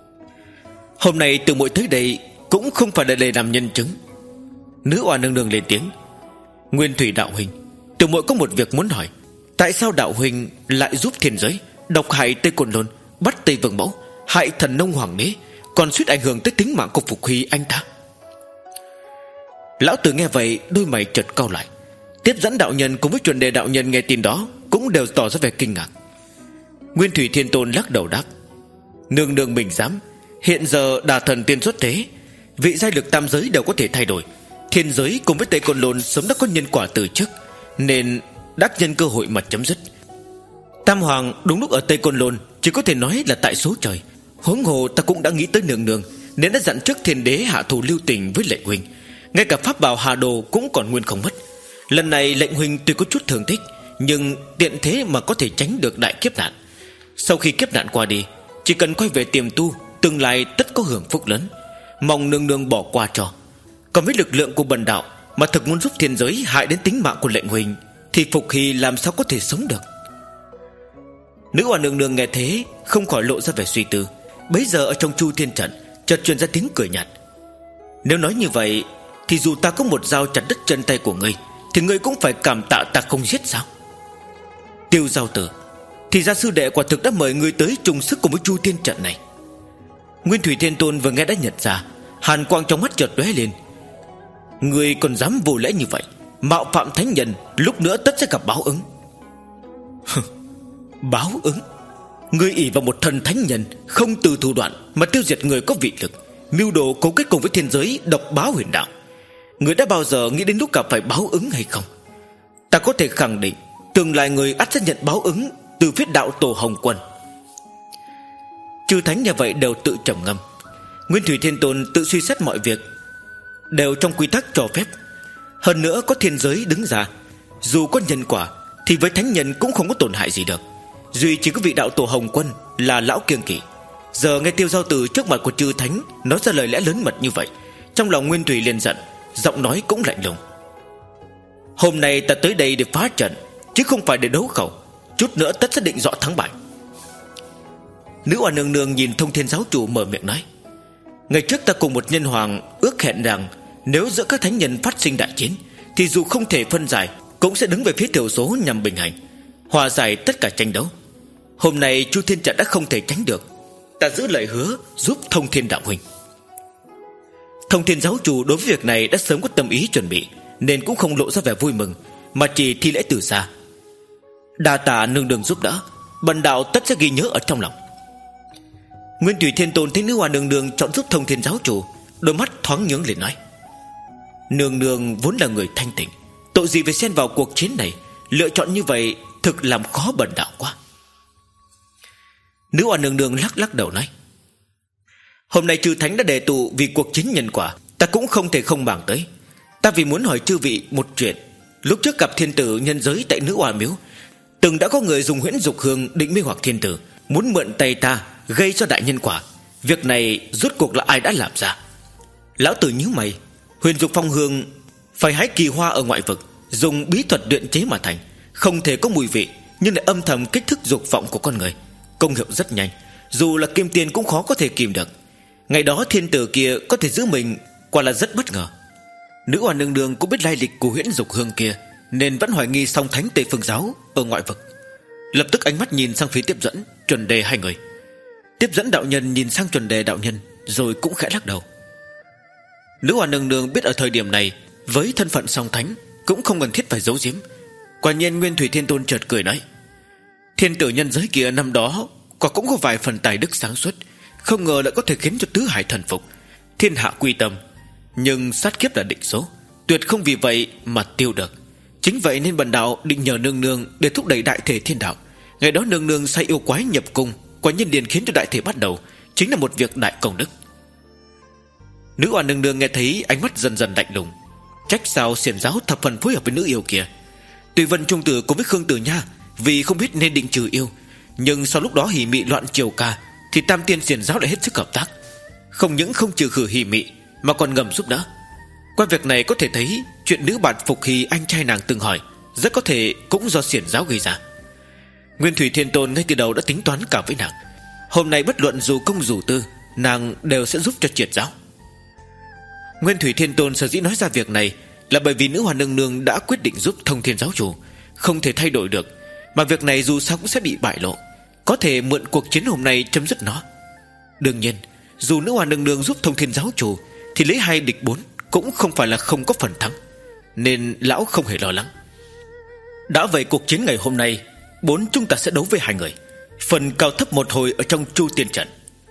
Hôm nay từ muội tới đây cũng không phải là để làm nhân chứng. Nữ oa nương nương lên tiếng: Nguyên Thủy đạo huynh, từ muội có một việc muốn hỏi. Tại sao đạo huynh lại giúp thiên giới độc hại Tây Côn Lôn, bắt Tây Vương Mẫu, hại thần nông hoàng đế, còn suýt ảnh hưởng tới tính mạng của Phục Huy anh ta? Lão tử nghe vậy, đôi mày chợt cau lại. Tiếp dẫn đạo nhân cùng với chuẩn đề đạo nhân nghe tin đó cũng đều tỏ ra vẻ kinh ngạc. Nguyên Thủy Thiên Tôn lắc đầu đáp: nương nương mình dám. Hiện giờ đà thần tiên xuất thế, vị giai lực tam giới đều có thể thay đổi. Thiên giới cùng với Tây Côn Lôn sớm đã có nhân quả từ trước, nên đắc nhân cơ hội mà chấm dứt. Tam Hoàng đúng lúc ở Tây Côn Lôn chỉ có thể nói là tại số trời. Huống hồ ta cũng đã nghĩ tới nương nương, nên đã dặn trước thiên đế hạ thủ lưu tình với lệnh huynh. Ngay cả pháp bảo Hà Đồ cũng còn nguyên không mất. Lần này lệnh huynh tuy có chút thương tích, nhưng tiện thế mà có thể tránh được đại kiếp nạn. Sau khi kiếp nạn qua đi, chỉ cần quay về tiềm tu, tương lai tất có hưởng phúc lớn. Mong nương nương bỏ qua cho. Còn với lực lượng của bần đạo mà thực muốn giúp thiên giới hại đến tính mạng của lệnh huynh, thì Phục Hy làm sao có thể sống được? Nữ oa nương nương nghe thế không khỏi lộ ra vẻ suy tư. Bấy giờ ở trong Chu Thiên Trận chợt truyền ra tiếng cười nhạt: nếu nói như vậy thì dù ta có một dao chặt đứt chân tay của ngươi, thì ngươi cũng phải cảm tạ ta không giết sao? Tiêu Giao Tử, thì ra sư đệ quả thực đã mời ngươi tới chung sức cùng với Chu Thiên Trận này. Nguyên Thủy Thiên Tôn vừa nghe đã nhận ra, hàn quang trong mắt chợt lóe lên. Ngươi còn dám vô lễ như vậy, mạo phạm thánh nhân, lúc nữa tất sẽ gặp báo ứng. Báo ứng? Ngươi ỷ vào một thần thánh nhân, không từ thủ đoạn mà tiêu diệt người có vị lực, mưu đồ cấu kết cùng với thiên giới độc báo huyền đạo. Ngươi đã bao giờ nghĩ đến lúc gặp phải báo ứng hay không? Ta có thể khẳng định, tương lai người ắt sẽ nhận báo ứng từ phía đạo tổ Hồng Quân. Chư thánh nhà vậy đều tự trầm ngâm. Nguyên Thủy Thiên Tôn tự suy xét mọi việc đều trong quy tắc cho phép. Hơn nữa có thiên giới đứng ra, dù có nhân quả thì với thánh nhân cũng không có tổn hại gì được. Duy chỉ có vị đạo tổ Hồng Quân là lão kiêng kỵ. Giờ nghe Tiêu Giao Tử trước mặt của chư thánh nói ra lời lẽ lớn mật như vậy, trong lòng Nguyên Thủy liền giận, giọng nói cũng lạnh lùng: hôm nay ta tới đây để phá trận, chứ không phải để đấu khẩu. Chút nữa tất sẽ định rõ thắng bại. Nữ oa nương nương nhìn Thông Thiên Giáo Chủ mở miệng nói: ngày trước ta cùng một nhân hoàng ước hẹn rằng, nếu giữa các thánh nhân phát sinh đại chiến, thì dù không thể phân giải, cũng sẽ đứng về phía thiểu số nhằm bình hành, hòa giải tất cả tranh đấu. Hôm nay Chu Thiên Trận đã không thể tránh được, ta giữ lời hứa giúp Thông Thiên đạo huynh. Thông Thiên Giáo Chủ đối với việc này đã sớm có tâm ý chuẩn bị, nên cũng không lộ ra vẻ vui mừng, mà chỉ thi lễ từ xa: đa tạ nương nương giúp đỡ, bần đạo tất sẽ ghi nhớ ở trong lòng. Nguyên Thủy Thiên Tôn thấy nữ hoa nương nương chọn giúp Thông Thiên Giáo Chủ, đôi mắt thoáng nhướng lên nói: nương nương vốn là người thanh tịnh, tội gì phải xen vào cuộc chiến này, lựa chọn như vậy thực làm khó bần đạo quá. Nữ hoa nương nương lắc lắc đầu nói: hôm nay chư thánh đã đề tụ vì cuộc chiến nhân quả, ta cũng không thể không bàn tới. Ta vì muốn hỏi chư vị một chuyện. Lúc trước gặp thiên tử nhân giới tại nữ hoa miếu, từng đã có người dùng huyễn dục hương định mê hoặc thiên tử, muốn mượn tay ta gây cho đại nhân quả. Việc này rốt cuộc là ai đã làm ra? Lão tử nhíu mày. Huyền dục phong hương phải hái kỳ hoa ở ngoại vực, dùng bí thuật luyện chế mà thành, không thể có mùi vị, nhưng lại âm thầm kích thích dục vọng của con người. Công hiệu rất nhanh, dù là kim tiền cũng khó có thể kìm được. Ngày đó thiên tử kia có thể giữ mình, quả là rất bất ngờ. Nữ oa nương nương cũng biết lai lịch của huyễn dục hương kia, nên vẫn hoài nghi song thánh Tây Phương Giáo ở ngoại vực. Lập tức ánh mắt nhìn sang phía Tiếp Dẫn, Chuẩn Đề hai người. Tiếp Dẫn đạo nhân nhìn sang Chuẩn Đề đạo nhân, rồi cũng khẽ lắc đầu. Nữ oa nương nương biết ở thời điểm này, với thân phận song thánh cũng không cần thiết phải giấu giếm. Quả nhiên Nguyên Thủy Thiên Tôn chợt cười nói: thiên tử nhân giới kia năm đó quả cũng có vài phần tài đức sáng suốt, không ngờ lại có thể khiến cho tứ hải thần phục, thiên hạ quy tâm. Nhưng sát kiếp là định số, tuyệt không vì vậy mà tiêu được. Chính vậy nên bần đạo định nhờ nương nương để thúc đẩy đại thể thiên đạo. Ngày đó nương nương sai yêu quái nhập cung, quả nhân liền khiến cho đại thể bắt đầu, chính là một việc đại công đức. Nữ oan nương nương nghe thấy ánh mắt dần dần lạnh lùng. Trách sao xiển giáo thập phần phối hợp với nữ yêu kia. Tuy Vân Trung Tử cùng với Khương Tử Nha vì không biết nên định trừ yêu, nhưng sau lúc đó hỉ mị loạn triều ca thì tam tiên xiển giáo lại hết sức hợp tác. Không những không trừ khử hỉ mị mà còn ngầm giúp đỡ. Qua việc này có thể thấy chuyện nữ bạn Phục Hy anh trai nàng từng hỏi rất có thể cũng do xiển giáo gây ra. Nguyên Thủy Thiên Tôn ngay từ đầu đã tính toán cả với nàng. Hôm nay bất luận dù công dù tư, nàng đều sẽ giúp cho triệt giáo. Nguyên Thủy Thiên Tôn sở dĩ nói ra việc này là bởi vì nữ hoàn nương nương đã quyết định giúp Thông Thiên giáo chủ, không thể thay đổi được. Mà việc này dù sao cũng sẽ bị bại lộ, có thể mượn cuộc chiến hôm nay chấm dứt nó. Đương nhiên, dù nữ hoàn nương nương giúp Thông Thiên giáo chủ thì lấy hai địch bốn cũng không phải là không có phần thắng, nên lão không hề lo lắng. Đã vậy cuộc chiến ngày hôm nay, bốn chúng ta sẽ đấu với hai người, phần cao thấp một hồi ở trong Chu Tiên trận.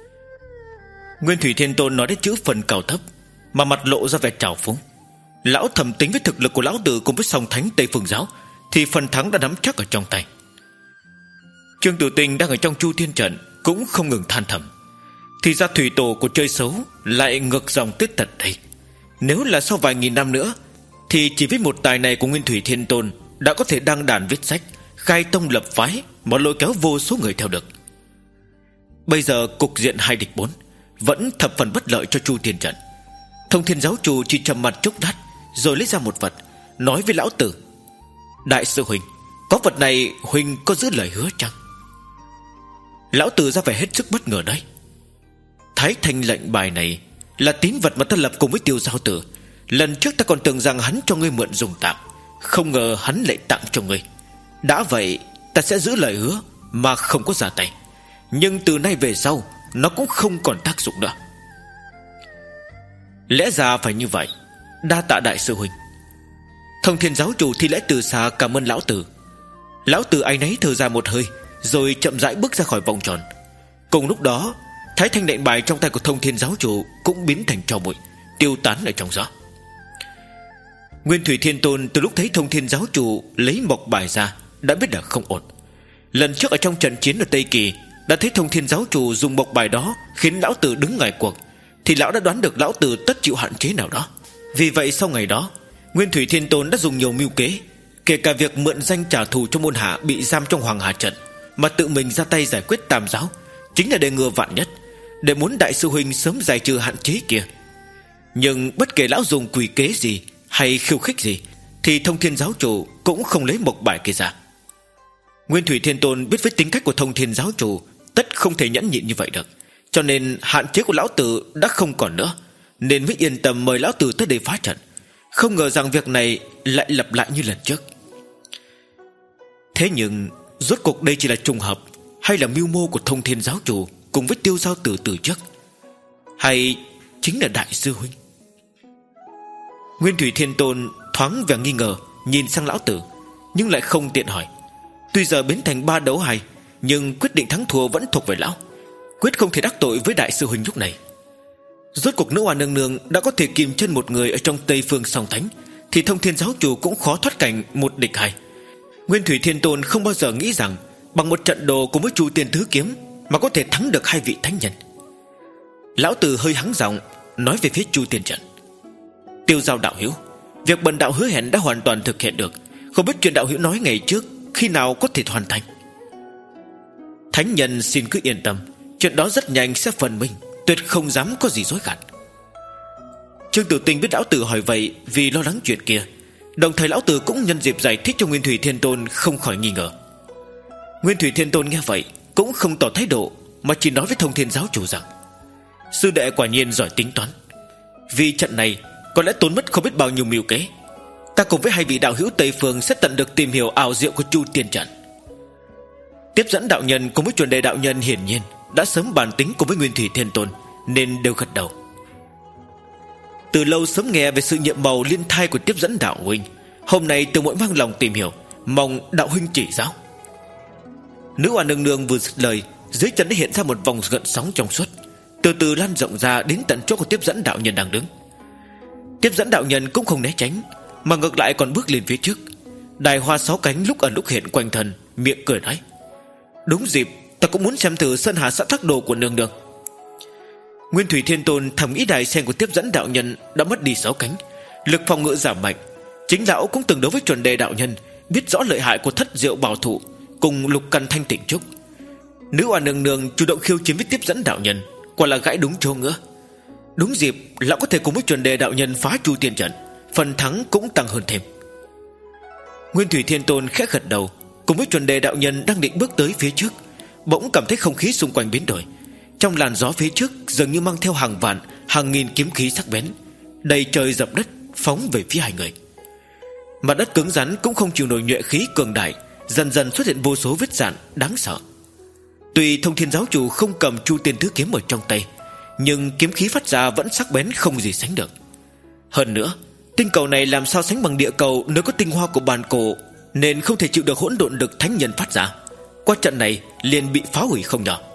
Nguyên Thủy Thiên Tôn nói đến chữ phần cao thấp mà mặt lộ ra vẻ trào phúng. Lão thầm tính với thực lực của lão tử cùng với song thánh Tây Phương giáo thì phần thắng đã nắm chắc ở trong tay. Trương Tử Tình đang ở trong Chu Tiên trận cũng không ngừng than thầm. Thì ra thủy tổ của chơi xấu lại ngược dòng tới tận đây. Nếu là sau vài nghìn năm nữa thì chỉ với một tài này của Nguyên Thủy Thiên Tôn đã có thể đăng đàn viết sách, khai tông lập phái mà lôi kéo vô số người theo được. Bây giờ cục diện hai địch bốn vẫn thập phần bất lợi cho Chu Tiên trận. Thông Thiên giáo chủ chỉ trầm mặt chốc lát rồi lấy ra một vật, nói với lão tử: Đại sư huynh, có vật này huynh có giữ lời hứa chăng? Lão tử ra vẻ hết sức bất ngờ đấy. Thái Thanh lệnh bài này là tín vật mà ta lập cùng với Tiêu Giao Tử. Lần trước ta còn tưởng rằng hắn cho ngươi mượn dùng tạm, không ngờ hắn lại tặng cho ngươi. Đã vậy ta sẽ giữ lời hứa mà không có ra tay, nhưng từ nay về sau nó cũng không còn tác dụng nữa. Lẽ ra phải như vậy. Đa tạ đại sư huynh. Thông Thiên giáo chủ thi lễ từ xa cảm ơn lão tử. Lão tử áy náy thở ra một hơi rồi chậm rãi bước ra khỏi vòng tròn. Cùng lúc đó, Thái Thanh lệnh bài trong tay của Thông Thiên giáo chủ cũng biến thành tro bụi, tiêu tán ở trong gió. Nguyên Thủy Thiên Tôn từ lúc thấy Thông Thiên giáo chủ lấy mộc bài ra đã biết là không ổn. Lần trước ở trong trận chiến ở Tây Kỳ đã thấy Thông Thiên giáo chủ dùng mộc bài đó khiến lão tử đứng ngoài cuộc, thì lão đã đoán được lão tử tất chịu hạn chế nào đó. Vì vậy sau ngày đó, Nguyên Thủy Thiên Tôn đã dùng nhiều mưu kế, kể cả việc mượn danh trả thù cho môn hạ bị giam trong Hoàng Hà trận mà tự mình ra tay giải quyết tam giáo, chính là để ngừa vạn nhất, để muốn đại sư huynh sớm giải trừ hạn chế kia. Nhưng bất kể lão dùng quỷ kế gì hay khiêu khích gì thì Thông Thiên giáo chủ cũng không lấy mộc bài kia ra. Nguyên Thủy Thiên Tôn biết với tính cách của Thông Thiên giáo chủ tất không thể nhẫn nhịn như vậy được, cho nên hạn chế của lão tử đã không còn nữa, nên mới yên tâm mời lão tử tới đây phá trận. Không ngờ rằng việc này lại lặp lại như lần trước. Thế nhưng rốt cuộc đây chỉ là trùng hợp hay là mưu mô của Thông Thiên giáo chủ cùng với Tiêu Giao Tử từ trước, hay chính là đại sư huynh? Nguyên Thủy Thiên Tôn thoáng vẻ nghi ngờ nhìn sang lão tử, nhưng lại không tiện hỏi. Tuy giờ biến thành ba đấu hai, nhưng quyết định thắng thua vẫn thuộc về lão, quyết không thể đắc tội với đại sư huynh lúc này. Rốt cuộc nữ oan nương nương đã có thể kìm chân một người ở trong Tây Phương song thánh, thì Thông Thiên giáo chủ cũng khó thoát cảnh một địch hai. Nguyên Thủy Thiên Tôn không bao giờ nghĩ rằng bằng một trận đồ cùng với Chu Tiên Thứ Kiếm mà có thể thắng được hai vị thánh nhân. Lão tử hơi hắng giọng nói về phía Chu Tiên trận: Tiêu Giao đạo hữu, việc bần đạo hứa hẹn đã hoàn toàn thực hiện được, không biết chuyện đạo hữu nói ngày trước khi nào có thể hoàn thành. Thánh nhân xin cứ yên tâm, chuyện đó rất nhanh sẽ phần minh, tuyệt không dám có gì dối gạt. Trương Tử Tình biết lão tử hỏi vậy vì lo lắng chuyện kia, đồng thời lão tử cũng nhân dịp giải thích cho Nguyên Thủy Thiên Tôn không khỏi nghi ngờ. Nguyên Thủy Thiên Tôn nghe vậy cũng không tỏ thái độ, mà chỉ nói với Thông Thiên giáo chủ rằng: Sư đệ quả nhiên giỏi tính toán. Vì trận này có lẽ tốn mất không biết bao nhiêu mưu kế. Ta cùng với hai vị đạo hữu Tây Phương sẽ tận được tìm hiểu ảo diệu của Chu Tiên trận. Tiếp dẫn đạo nhân cùng với chuẩn đề đạo nhân hiển nhiên đã sớm bàn tính cùng với Nguyên Thủy Thiên Tôn, nên đều gật đầu. Từ lâu sớm nghe về sự nhiệm màu liên thai của tiếp dẫn đạo huynh, hôm nay từ mỗi mang lòng tìm hiểu, mong đạo huynh chỉ giáo. Nữ oan nương nương vừa dứt lời, dưới chân đã hiện ra một vòng gợn sóng trong suốt, từ từ lan rộng ra đến tận chỗ của tiếp dẫn đạo nhân đang đứng. Tiếp dẫn đạo nhân cũng không né tránh, mà ngược lại còn bước lên phía trước. Đài hoa sáu cánh lúc ẩn lúc hiện quanh thân, miệng cười nói: Đúng dịp, ta cũng muốn xem thử Sơn Hà Xã Tắc Đồ của nương nương. Nguyên Thủy Thiên Tôn thầm nghĩ đài sen của tiếp dẫn đạo nhân đã mất đi sáu cánh, lực phòng ngự giảm mạnh. Chính lão cũng từng đối với chuẩn đề đạo nhân, biết rõ lợi hại của thất diệu bảo thủ cùng lục căn thanh tịnh trúc. Nữ oa nương nương chủ động khiêu chiến với tiếp dẫn đạo nhân, quả là gãi đúng chỗ ngứa. Đúng dịp, lão có thể cùng với chuẩn đề đạo nhân phá chu tiên trận, phần thắng cũng tăng hơn thêm. Nguyên Thủy Thiên Tôn khẽ gật đầu, cùng với chuẩn đề đạo nhân đang định bước tới phía trước, bỗng cảm thấy không khí xung quanh biến đổi. Trong làn gió phía trước dường như mang theo hàng vạn, hàng nghìn kiếm khí sắc bén, đầy trời dập đất phóng về phía hai người. Mặt đất cứng rắn cũng không chịu nổi nhuệ khí cường đại, dần dần xuất hiện vô số vết rạn đáng sợ. Tuy Thông Thiên giáo chủ không cầm chu tiên tứ kiếm ở trong tay, nhưng kiếm khí phát ra vẫn sắc bén không gì sánh được. Hơn nữa, tinh cầu này làm sao sánh bằng địa cầu nếu có tinh hoa của bàn cổ, nên không thể chịu được hỗn độn lực thánh nhân phát ra. Qua trận này liền bị phá hủy không nhỏ.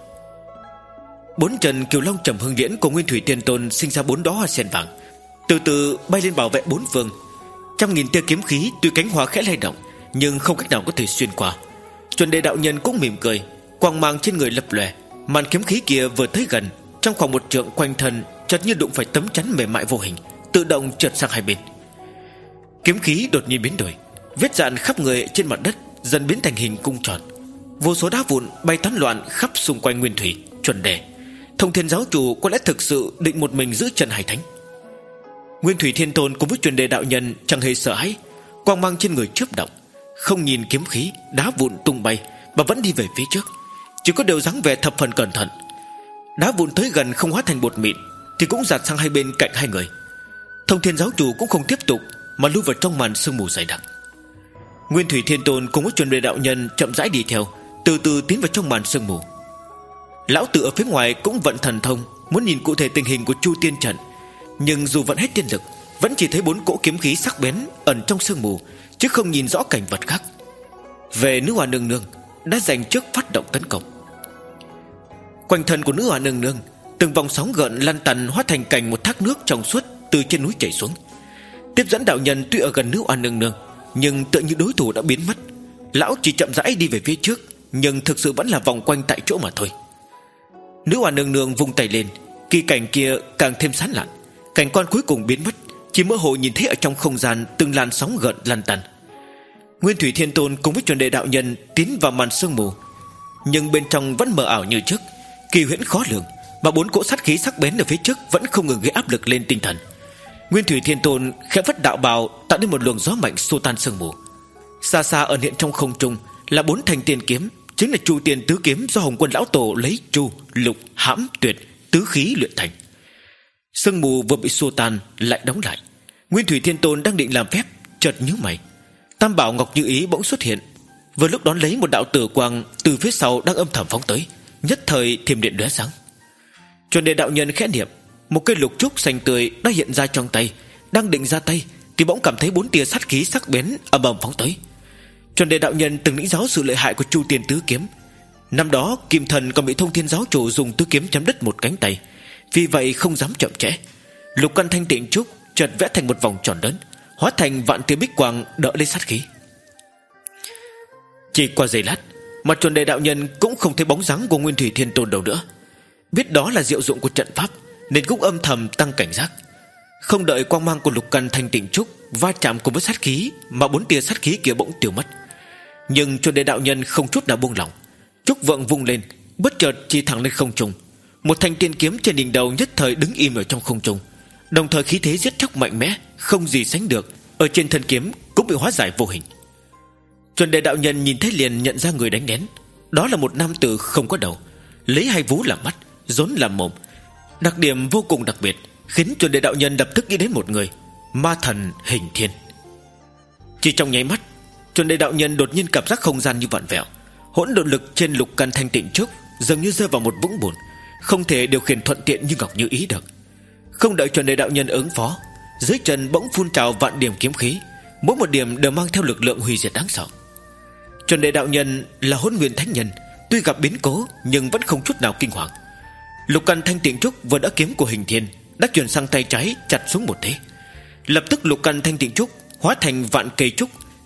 Bốn trần Kiều Long Trầm Hương Liễn của Nguyên Thủy Thiên Tôn sinh ra bốn đóa hoa sen vàng, từ từ bay lên bảo vệ bốn phương. Trăm nghìn tia kiếm khí tuy cánh hoa khẽ lay động, nhưng không cách nào có thể xuyên qua. Chuẩn đề đạo nhân cũng mỉm cười, quang mang trên người lập lòe. Màn kiếm khí kia vừa tới gần, trong khoảng một trượng quanh thân chợt như đụng phải tấm chắn mềm mại vô hình, tự động trượt sang hai bên. Kiếm khí đột nhiên biến đổi, vết rạn khắp người trên mặt đất dần biến thành hình cung tròn. Vô số đá vụn bay tán loạn khắp xung quanh Nguyên Thủy, Chuẩn Đề. Thông Thiên giáo chủ có lẽ thực sự định một mình giữ trận hải thánh. Nguyên Thủy Thiên Tôn cùng với Chuẩn Đề đạo nhân chẳng hề sợ hãi, quang mang trên người chớp động, không nhìn kiếm khí, đá vụn tung bay mà vẫn đi về phía trước, chỉ có điều dáng vẻ thập phần cẩn thận. Đá vụn tới gần không hóa thành bột mịn thì cũng giạt sang hai bên cạnh hai người. Thông Thiên giáo chủ cũng không tiếp tục mà lưu vào trong màn sương mù dày đặc. Nguyên Thủy Thiên Tôn cùng với Chuẩn Đề đạo nhân chậm rãi đi theo, từ từ tiến vào trong màn sương mù. Lão tử ở phía ngoài cũng vận thần thông, muốn nhìn cụ thể tình hình của Chu Tiên trận, nhưng dù vận hết tiên lực, vẫn chỉ thấy bốn cỗ kiếm khí sắc bén ẩn trong sương mù, chứ không nhìn rõ cảnh vật khác. Về nữ hoa nương nương đã giành trước phát động tấn công. Quanh thân của nữ hoa nương nương, từng vòng sóng gợn lăn tăn hóa thành cành một thác nước trong suốt từ trên núi chảy xuống. Tiếp dẫn đạo nhân tuy ở gần nữ hoa nương nương, nhưng tựa như đối thủ đã biến mất. Lão chỉ chậm rãi đi về phía trước, nhưng thực sự vẫn là vòng quanh tại chỗ mà thôi. Nữ hoa nương nương vung tay lên, kỳ cảnh kia càng thêm sán lạn. Cảnh quan cuối cùng biến mất, chỉ mơ hồ nhìn thấy ở trong không gian từng làn sóng gợn lăn tăn. Nguyên Thủy Thiên Tôn cùng với Chuẩn Đề đạo nhân tiến vào màn sương mù, nhưng bên trong vẫn mờ ảo như trước, kỳ huyễn khó lường, mà bốn cỗ sát khí sắc bén ở phía trước vẫn không ngừng gây áp lực lên tinh thần. Nguyên Thủy Thiên Tôn khẽ vất đạo bào, tạo nên một luồng gió mạnh xua tan sương mù. Xa xa ẩn hiện trong không trung là bốn thanh tiên kiếm, chính là Chu Tiên tứ kiếm do Hồng Quân lão tổ lấy Chu, Lục, Hãm, Tuyệt tứ khí luyện thành. Sương mù vừa bị xua tan lại đóng lại. Nguyên Thủy Thiên Tôn đang định làm phép, chợt nhíu mày. Tam bảo ngọc như ý bỗng xuất hiện, vừa lúc đón lấy một đạo tử quang từ phía sau đang âm thầm phóng tới, nhất thời thiểm điện lóe sáng. Chuẩn Đề đạo nhân khẽ niệm, một cây lục trúc xanh tươi đã hiện ra trong tay, đang định ra tay thì bỗng cảm thấy bốn tia sát khí sắc bén ầm ầm phóng tới. Chuẩn Đề đạo nhân từng lĩnh giáo sự lợi hại của Chu Tiên tứ kiếm. Năm đó Kim Thần còn bị Thông Thiên giáo chủ dùng tứ kiếm chém đứt một cánh tay, vì vậy không dám chậm trễ. Lục căn thanh tịnh trúc chợt vẽ thành một vòng tròn lớn, hóa thành vạn tia bích quang đỡ lấy sát khí. Chỉ qua giây lát, mà Chuẩn Đề đạo nhân cũng không thấy bóng dáng của Nguyên Thủy Thiên Tôn đâu nữa. Biết đó là diệu dụng của trận pháp, nên cũng âm thầm tăng cảnh giác. Không đợi quang mang của lục căn thanh tịnh trúc va chạm cùng với sát khí, mà bốn tia sát khí kia bỗng tiêu mất. Nhưng Chuẩn Đề đạo nhân không chút nào buông lỏng, trúc vượng vung lên, bất chợt chỉ thẳng lên không trung. Một thanh tiên kiếm trên đỉnh đầu nhất thời đứng im ở trong không trung, đồng thời khí thế giết chóc mạnh mẽ không gì sánh được ở trên thân kiếm cũng bị hóa giải vô hình. Chuẩn Đề đạo nhân nhìn thấy liền nhận ra người đánh lén. Đó là một nam tử không có đầu, lấy hai vú làm mắt, rốn làm mồm, đặc điểm vô cùng đặc biệt, khiến Chuẩn Đề đạo nhân lập tức nghĩ đến một người, ma thần Hình Thiên. Chỉ trong nháy mắt, Chuẩn Đề đạo nhân đột nhiên cảm giác không gian như vặn vẹo, hỗn độn lực trên lục căn thanh tịnh trúc dường như rơi vào một vũng bùn, không thể điều khiển thuận tiện như ngọc như ý được. Không đợi Chuẩn Đề đạo nhân ứng phó, dưới chân bỗng phun trào vạn điểm kiếm khí, mỗi một điểm đều mang theo lực lượng hủy diệt đáng sợ. Chuẩn Đề đạo nhân là Hỗn Nguyên thánh nhân, tuy gặp biến cố nhưng vẫn không chút nào kinh hoàng. Lục căn thanh tịnh trúc vừa đỡ kiếm của Hình Thiên đã chuyển sang tay trái chặt xuống một thế. Lập tức lục căn thanh tịnh trúc hóa thành vạn cây trúc,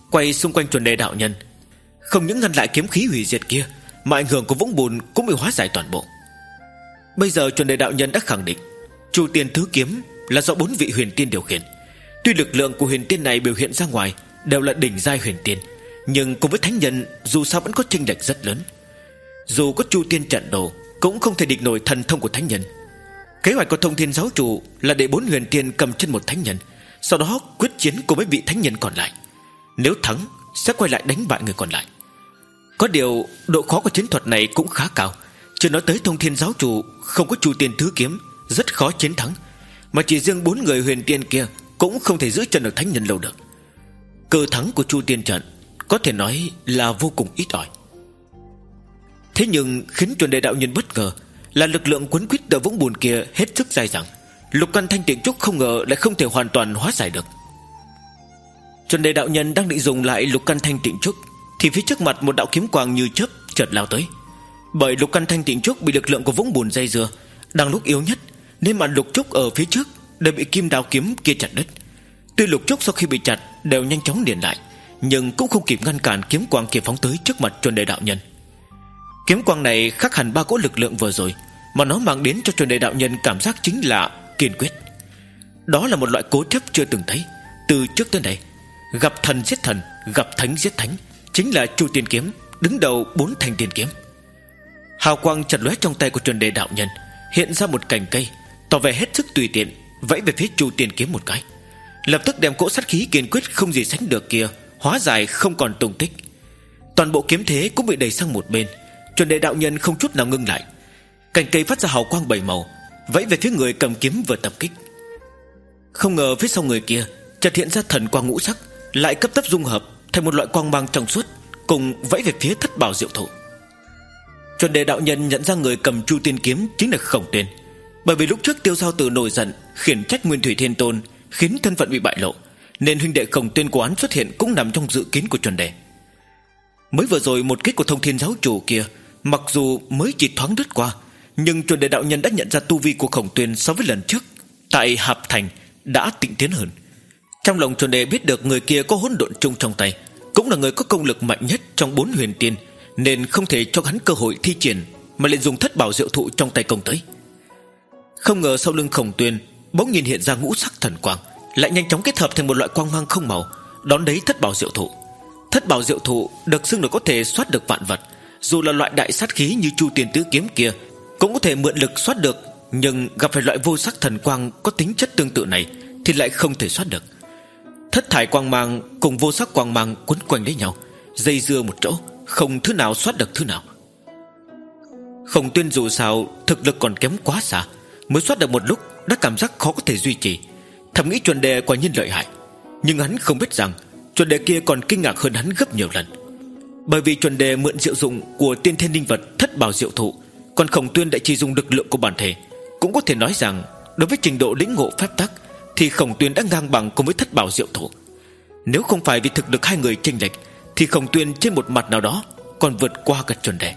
quay xung quanh chuẩn đề đạo nhân. Không những ngăn lại kiếm khí hủy diệt kia, mà ảnh hưởng của vũng bùn cũng bị hóa giải toàn bộ. Bây giờ chuẩn đề đạo nhân đã khẳng định Chu Tiên Thứ Kiếm là do bốn vị huyền tiên điều khiển. Tuy lực lượng của huyền tiên này biểu hiện ra ngoài đều là đỉnh giai huyền tiên, nhưng cùng với thánh nhân dù sao vẫn có chênh lệch rất lớn. Dù có Chu Tiên trận đồ cũng không thể địch nổi thần thông của thánh nhân. Kế hoạch của Thông Thiên Giáo Chủ là để bốn huyền tiên cầm chân một thánh nhân, sau đó quyết chiến cùng với vị thánh nhân còn lại. Nếu thắng sẽ quay lại đánh bại người còn lại. Có điều độ khó của chiến thuật này cũng khá cao. Chưa nói tới Thông Thiên Giáo Chủ không có Chu Tiên Thứ Kiếm, rất khó chiến thắng. Mà chỉ riêng bốn người huyền tiên kia cũng không thể giữ chân được thánh nhân lâu được. Cơ thắng của Chu Tiên trận có thể nói là vô cùng ít ỏi. Thế nhưng khiến chuẩn đề đạo nhân bất ngờ là lực lượng quấn quýt ở vũng bùn kia hết sức dai dẳng. Lục căn thanh tịnh trúc không ngờ lại không thể hoàn toàn hóa giải được. Chuẩn đề đạo nhân đang định dùng lại lục căn thanh tịnh trúc thì phía trước mặt một đạo kiếm quang như chớp chợt lao tới. Bởi lục căn thanh tịnh trúc bị lực lượng của vũng bùn dây dưa, đang lúc yếu nhất nên mà lục trúc ở phía trước đều bị kim đao kiếm kia chặt đứt. Tuy lục trúc sau khi bị chặt đều nhanh chóng liền lại, nhưng cũng không kịp ngăn cản kiếm quang kia phóng tới trước mặt chuẩn đề đạo nhân. Kiếm quang này khác hẳn ba cỗ lực lượng vừa rồi, mà nó mang đến cho chuẩn đề đạo nhân cảm giác chính là kiên quyết. Đó là một loại cố chấp chưa từng thấy. Từ trước tới nay, gặp thần giết thần, gặp thánh giết thánh, chính là Chu Tiên Kiếm, đứng đầu bốn thanh tiên kiếm. Hào quang chật lóe trong tay của chuẩn đề đạo nhân, hiện ra một cành cây, tỏ vẻ hết sức tùy tiện, vẫy về phía Chu Tiên Kiếm một cái, lập tức đem cỗ sát khí kiên quyết không gì sánh được kia hóa giải không còn tung tích. Toàn bộ kiếm thế cũng bị đẩy sang một bên. Chuẩn đề đạo nhân không chút nào ngưng lại, cành cây phát ra hào quang bảy màu, vẫy về phía người cầm kiếm vừa tập kích. Không ngờ phía sau người kia chợt hiện ra thần quang ngũ sắc, lại cấp tốc dung hợp thành một loại quang mang trong suốt, cùng vẫy về phía thất bảo diệu thụ. Chuẩn đề đạo nhân nhận ra người cầm Chu Tiên Kiếm chính là Khổng Tuyên. Bởi vì lúc trước Tiêu Giao Tử nổi giận khiển trách Nguyên Thủy Thiên Tôn, khiến thân phận bị bại lộ, nên huynh đệ Khổng Tuyên của hắn xuất hiện cũng nằm trong dự kiến của chuẩn đề. Mới vừa rồi một kích của Thông Thiên Giáo Chủ kia mặc dù mới chỉ thoáng đứt qua, nhưng chuẩn đề đạo nhân đã nhận ra tu vi của Khổng Tuyên so với lần trước tại Hạp Thành đã tịnh tiến hơn. Trong lòng chuẩn đề biết được người kia có hỗn độn chung trong tay, cũng là người có công lực mạnh nhất trong bốn huyền tiên, nên không thể cho hắn cơ hội thi triển, mà lại dùng thất bảo diệu thụ trong tay công tới. Không ngờ sau lưng Khổng Tuyên bỗng nhìn hiện ra ngũ sắc thần quang, lại nhanh chóng kết hợp thành một loại quang mang không màu, đón đấy thất bảo diệu thụ. Thất bảo diệu thụ được xưng là có thể soát được vạn vật, dù là loại đại sát khí như Chu Tiên Tứ Kiếm kia cũng có thể mượn lực soát được, nhưng gặp phải loại vô sắc thần quang có tính chất tương tự này thì lại không thể soát được. Thất thải quang mang cùng vô sắc quang mang quấn quanh lấy nhau, dây dưa một chỗ, không thứ nào soát được thứ nào. Khổng Tuyên dù sao thực lực còn kém quá xa, mới soát được một lúc đã cảm giác khó có thể duy trì, thầm nghĩ chuẩn đề quả nhiên lợi hại. Nhưng hắn không biết rằng chuẩn đề kia còn kinh ngạc hơn hắn gấp nhiều lần. Bởi vì chuẩn đề mượn diệu dụng của tiên thiên linh vật thất bảo diệu thụ, còn Khổng Tuyên lại chỉ dùng lực lượng của bản thể. Cũng có thể nói rằng đối với trình độ lĩnh ngộ phép tắc thì Khổng Tuyên đã ngang bằng cùng với thất bảo diệu thụ. Nếu không phải vì thực lực hai người chênh lệch thì Khổng Tuyên trên một mặt nào đó còn vượt qua cả chuẩn đề.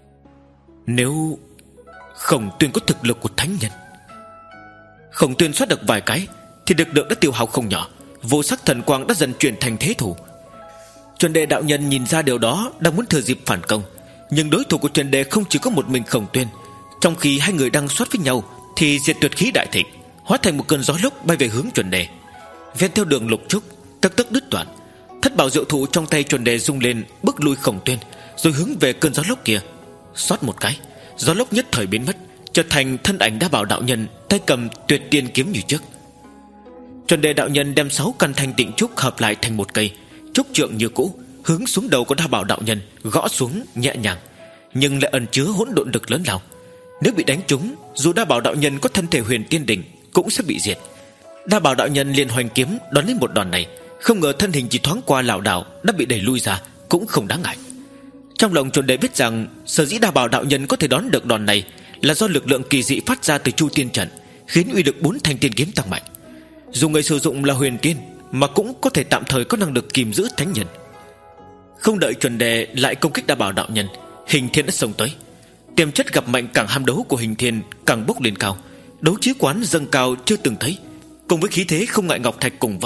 Nếu Khổng Tuyên có thực lực của thánh nhân, Khổng Tuyên soát được vài cái thì lực lượng đã tiêu hao không nhỏ, vô sắc thần quang đã dần chuyển thành thế thủ. Chuẩn đề đạo nhân nhìn ra điều đó, đang muốn thừa dịp phản công, nhưng đối thủ của chuẩn đề không chỉ có một mình Khổng Tuyên. Trong khi hai người đang soát với nhau thì diệt tuyệt khí đại thịnh, hóa thành một cơn gió lốc bay về hướng chuẩn đề. Ven theo đường lục trúc tắc tắc đứt đoạn, thất bảo diệu thụ trong tay chuẩn đề rung lên, bước lui Khổng Tuyên, rồi hướng về cơn gió lốc kia. Xoát một cái, gió lốc nhất thời biến mất, trở thành thân ảnh Đa Bảo đạo nhân tay cầm tuyệt tiên kiếm như trước. Chuẩn đề đạo nhân đem sáu căn thanh tịnh trúc hợp lại thành một cây trúc trượng như cũ, hướng xuống đầu của Đa Bảo đạo nhân gõ xuống nhẹ nhàng, nhưng lại ẩn chứa hỗn độn lực lớn lao. Nếu bị đánh trúng, dù Đa Bảo đạo nhân có thân thể huyền tiên đỉnh cũng sẽ bị diệt. Đa Bảo đạo nhân liền hoành kiếm đón lấy một đòn này, không ngờ thân hình chỉ thoáng qua lảo đảo đã bị đẩy lui ra, cũng không đáng ngại. Trong lòng chuẩn đề biết rằng sở dĩ Đa Bảo đạo nhân có thể đón được đòn này là do lực lượng kỳ dị phát ra từ Chu Tiên trận, khiến uy lực bốn thanh tiên kiếm tăng mạnh. Dù người sử dụng là huyền tiên mà cũng có thể tạm thời có năng lực kìm giữ thánh nhân. Không đợi chuẩn đề lại công kích Đa Bảo đạo nhân, Hình Thiên đã xông tới. Tiềm chất gặp mạnh càng ham đấu của Hình Thiên càng bốc lên cao, đấu chí quán dâng cao chưa từng thấy, cùng với khí thế không ngại ngọc thạch cùng vỡ,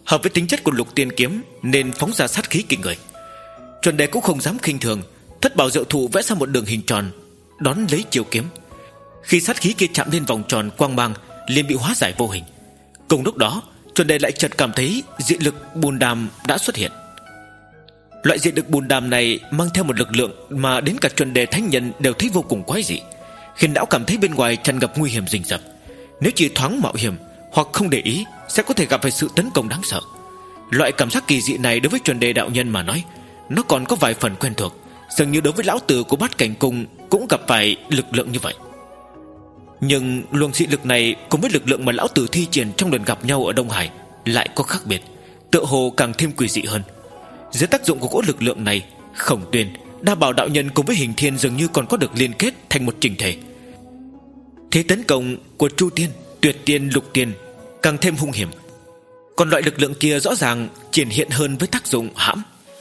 hợp với tính chất của lục tiên kiếm nên phóng ra sát khí kinh người. Chuẩn đề cũng không dám khinh thường, thất bảo diệu thụ vẽ ra một đường hình tròn đón lấy chiêu kiếm. Khi sát khí kia chạm lên vòng tròn quang mang, liền bị hóa giải vô hình. Cùng lúc đó, chuẩn đề lại chợt cảm thấy dị lực bùn đàm đã xuất hiện. Loại dị lực bùn đàm này mang theo một lực lượng mà đến cả chuẩn đề thánh nhân đều thấy vô cùng quái dị, khiến lão cảm thấy bên ngoài tràn ngập nguy hiểm rình rập. Nếu chỉ thoáng mạo hiểm hoặc không để ý, sẽ có thể gặp phải sự tấn công đáng sợ. Loại cảm giác kỳ dị này đối với chuẩn đề đạo nhân mà nói, nó còn có vài phần quen thuộc, dường như đối với lão tử của Bát Cảnh Cung cũng gặp phải lực lượng như vậy. Nhưng luồng dị lực này cùng với lực lượng mà lão tử thi triển trong lần gặp nhau ở Đông Hải lại có khác biệt, tựa hồ càng thêm quỷ dị hơn. Dưới tác dụng của cỗ lực lượng này, Khổng Tuyên, Đa Bảo đạo nhân cùng với Hình Thiên dường như còn có được liên kết thành một chỉnh thể. Thế tấn công của Chu Tiên, Tuyệt Tiên, Lục Tiên càng thêm hung hiểm, còn loại lực lượng kia rõ ràng triển hiện hơn với tác dụng hãm.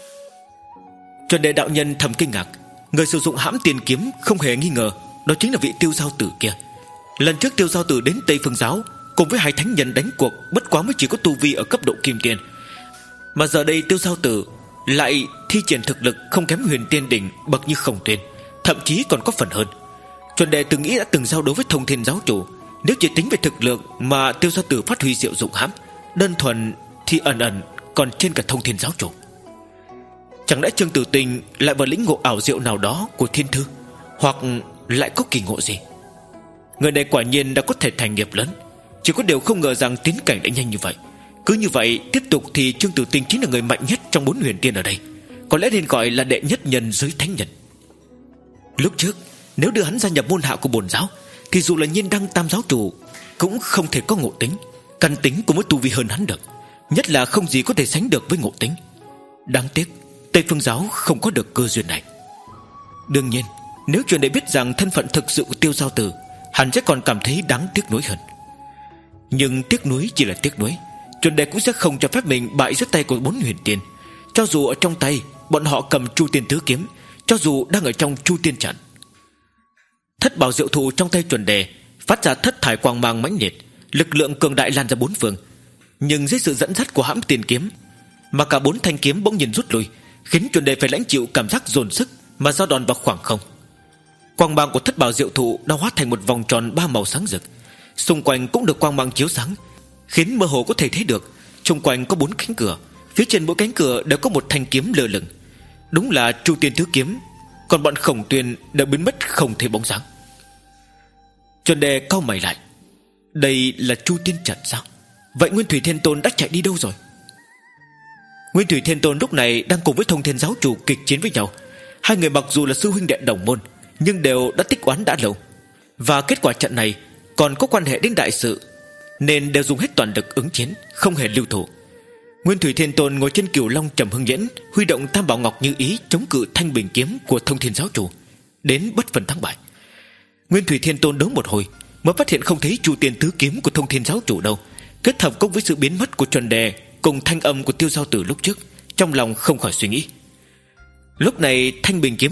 Chuẩn đề đạo nhân thầm kinh ngạc, người sử dụng hãm tiền kiếm không hề nghi ngờ đó chính là vị Tiêu Giao Tử kia. Lần trước Tiêu Giao Tử đến Tây Phương Giáo cùng với hai thánh nhân đánh cuộc, bất quá mới chỉ có tu vi ở cấp độ kim tiên, mà giờ đây Tiêu Giao Tử lại thi triển thực lực không kém Huyền Tiên đỉnh bậc như Khổng Tuyên, thậm chí còn có phần hơn. Chuẩn đề từng nghĩ đã từng giao đấu với Thông Thiên Giáo Chủ, nếu chỉ tính về thực lực mà Tiêu Giao Tử phát huy diệu dụng hãm, đơn thuần thì ẩn ẩn còn trên cả Thông Thiên Giáo Chủ. Chẳng lẽ Trương Tử Tình lại vào lĩnh ngộ ảo diệu nào đó của thiên thư, hoặc lại có kỳ ngộ gì? Người này quả nhiên đã có thể thành nghiệp lớn, chỉ có điều không ngờ rằng tiến cảnh đã nhanh như vậy. Cứ như vậy tiếp tục thì Trương Tử Tình chính là người mạnh nhất trong bốn huyền tiên ở đây, có lẽ nên gọi là đệ nhất nhân dưới thánh nhân. Lúc trước nếu đưa hắn gia nhập môn hạ của bổn giáo, thì dù là Nhiên Đăng Tam Giáo Chủ cũng không thể có ngộ tính, căn tính cũng mới tu vi hơn hắn được, nhất là không gì có thể sánh được với ngộ tính. Đáng tiếc Tây Phương Giáo không có được cơ duyên này. Đương nhiên nếu chuyện để biết rằng thân phận thực sự của Tiêu Giao Tử, hắn sẽ còn cảm thấy đáng tiếc nuối hơn. Nhưng tiếc nuối chỉ là tiếc nuối, chuẩn đề cũng sẽ không cho phép mình bại dưới tay của bốn huyền tiên. Cho dù ở trong tay bọn họ cầm Chu Tiên Tứ Kiếm, cho dù đang ở trong Chu Tiên Trận. Thất bảo diệu thụ trong tay chuẩn đề phát ra thất thải quang mang mãnh liệt, lực lượng cường đại lan ra bốn phương. Nhưng dưới sự dẫn dắt của hãm tiền kiếm, mà cả bốn thanh kiếm bỗng nhiên rút lui, khiến chuẩn đề phải lãnh chịu cảm giác dồn sức mà giao đòn vào khoảng không. Quang mang của thất bảo diệu thụ đã hóa thành một vòng tròn ba màu sáng rực, xung quanh cũng được quang mang chiếu sáng, khiến mơ hồ có thể thấy được xung quanh có bốn cánh cửa, phía trên mỗi cánh cửa đều có một thanh kiếm lơ lửng. Đúng là Chu Tiên Tứ Kiếm, còn bọn Khổng Tuyên đã biến mất không thấy bóng dáng. Chuẩn đề cau mày lại, đây là Chu Tiên Trận sao? Vậy Nguyên Thủy Thiên Tôn đã chạy đi đâu rồi? Nguyên Thủy Thiên Tôn lúc này đang cùng với Thông Thiên Giáo Chủ kịch chiến với nhau. Hai người mặc dù là sư huynh đệ đồng môn, nhưng đều đã tích oán đã lâu, và kết quả trận này còn có quan hệ đến đại sự, nên đều dùng hết toàn lực ứng chiến, không hề lưu thủ. Nguyên Thủy Thiên Tôn ngồi trên Cửu Long Trầm Hưng Nhẫn, huy động Tam Bảo Ngọc Như Ý chống cự Thanh Bình Kiếm của Thông Thiên Giáo Chủ, đến bất phân thắng bại. Nguyên Thủy Thiên Tôn đấu một hồi mới phát hiện không thấy Chu Tiên Tứ Kiếm của Thông Thiên Giáo Chủ đâu. Kết hợp cùng với sự biến mất của chuẩn đề cùng thanh âm của Tiêu Giao Tử lúc trước, trong lòng không khỏi suy nghĩ. Lúc này Thanh Bình Kiếm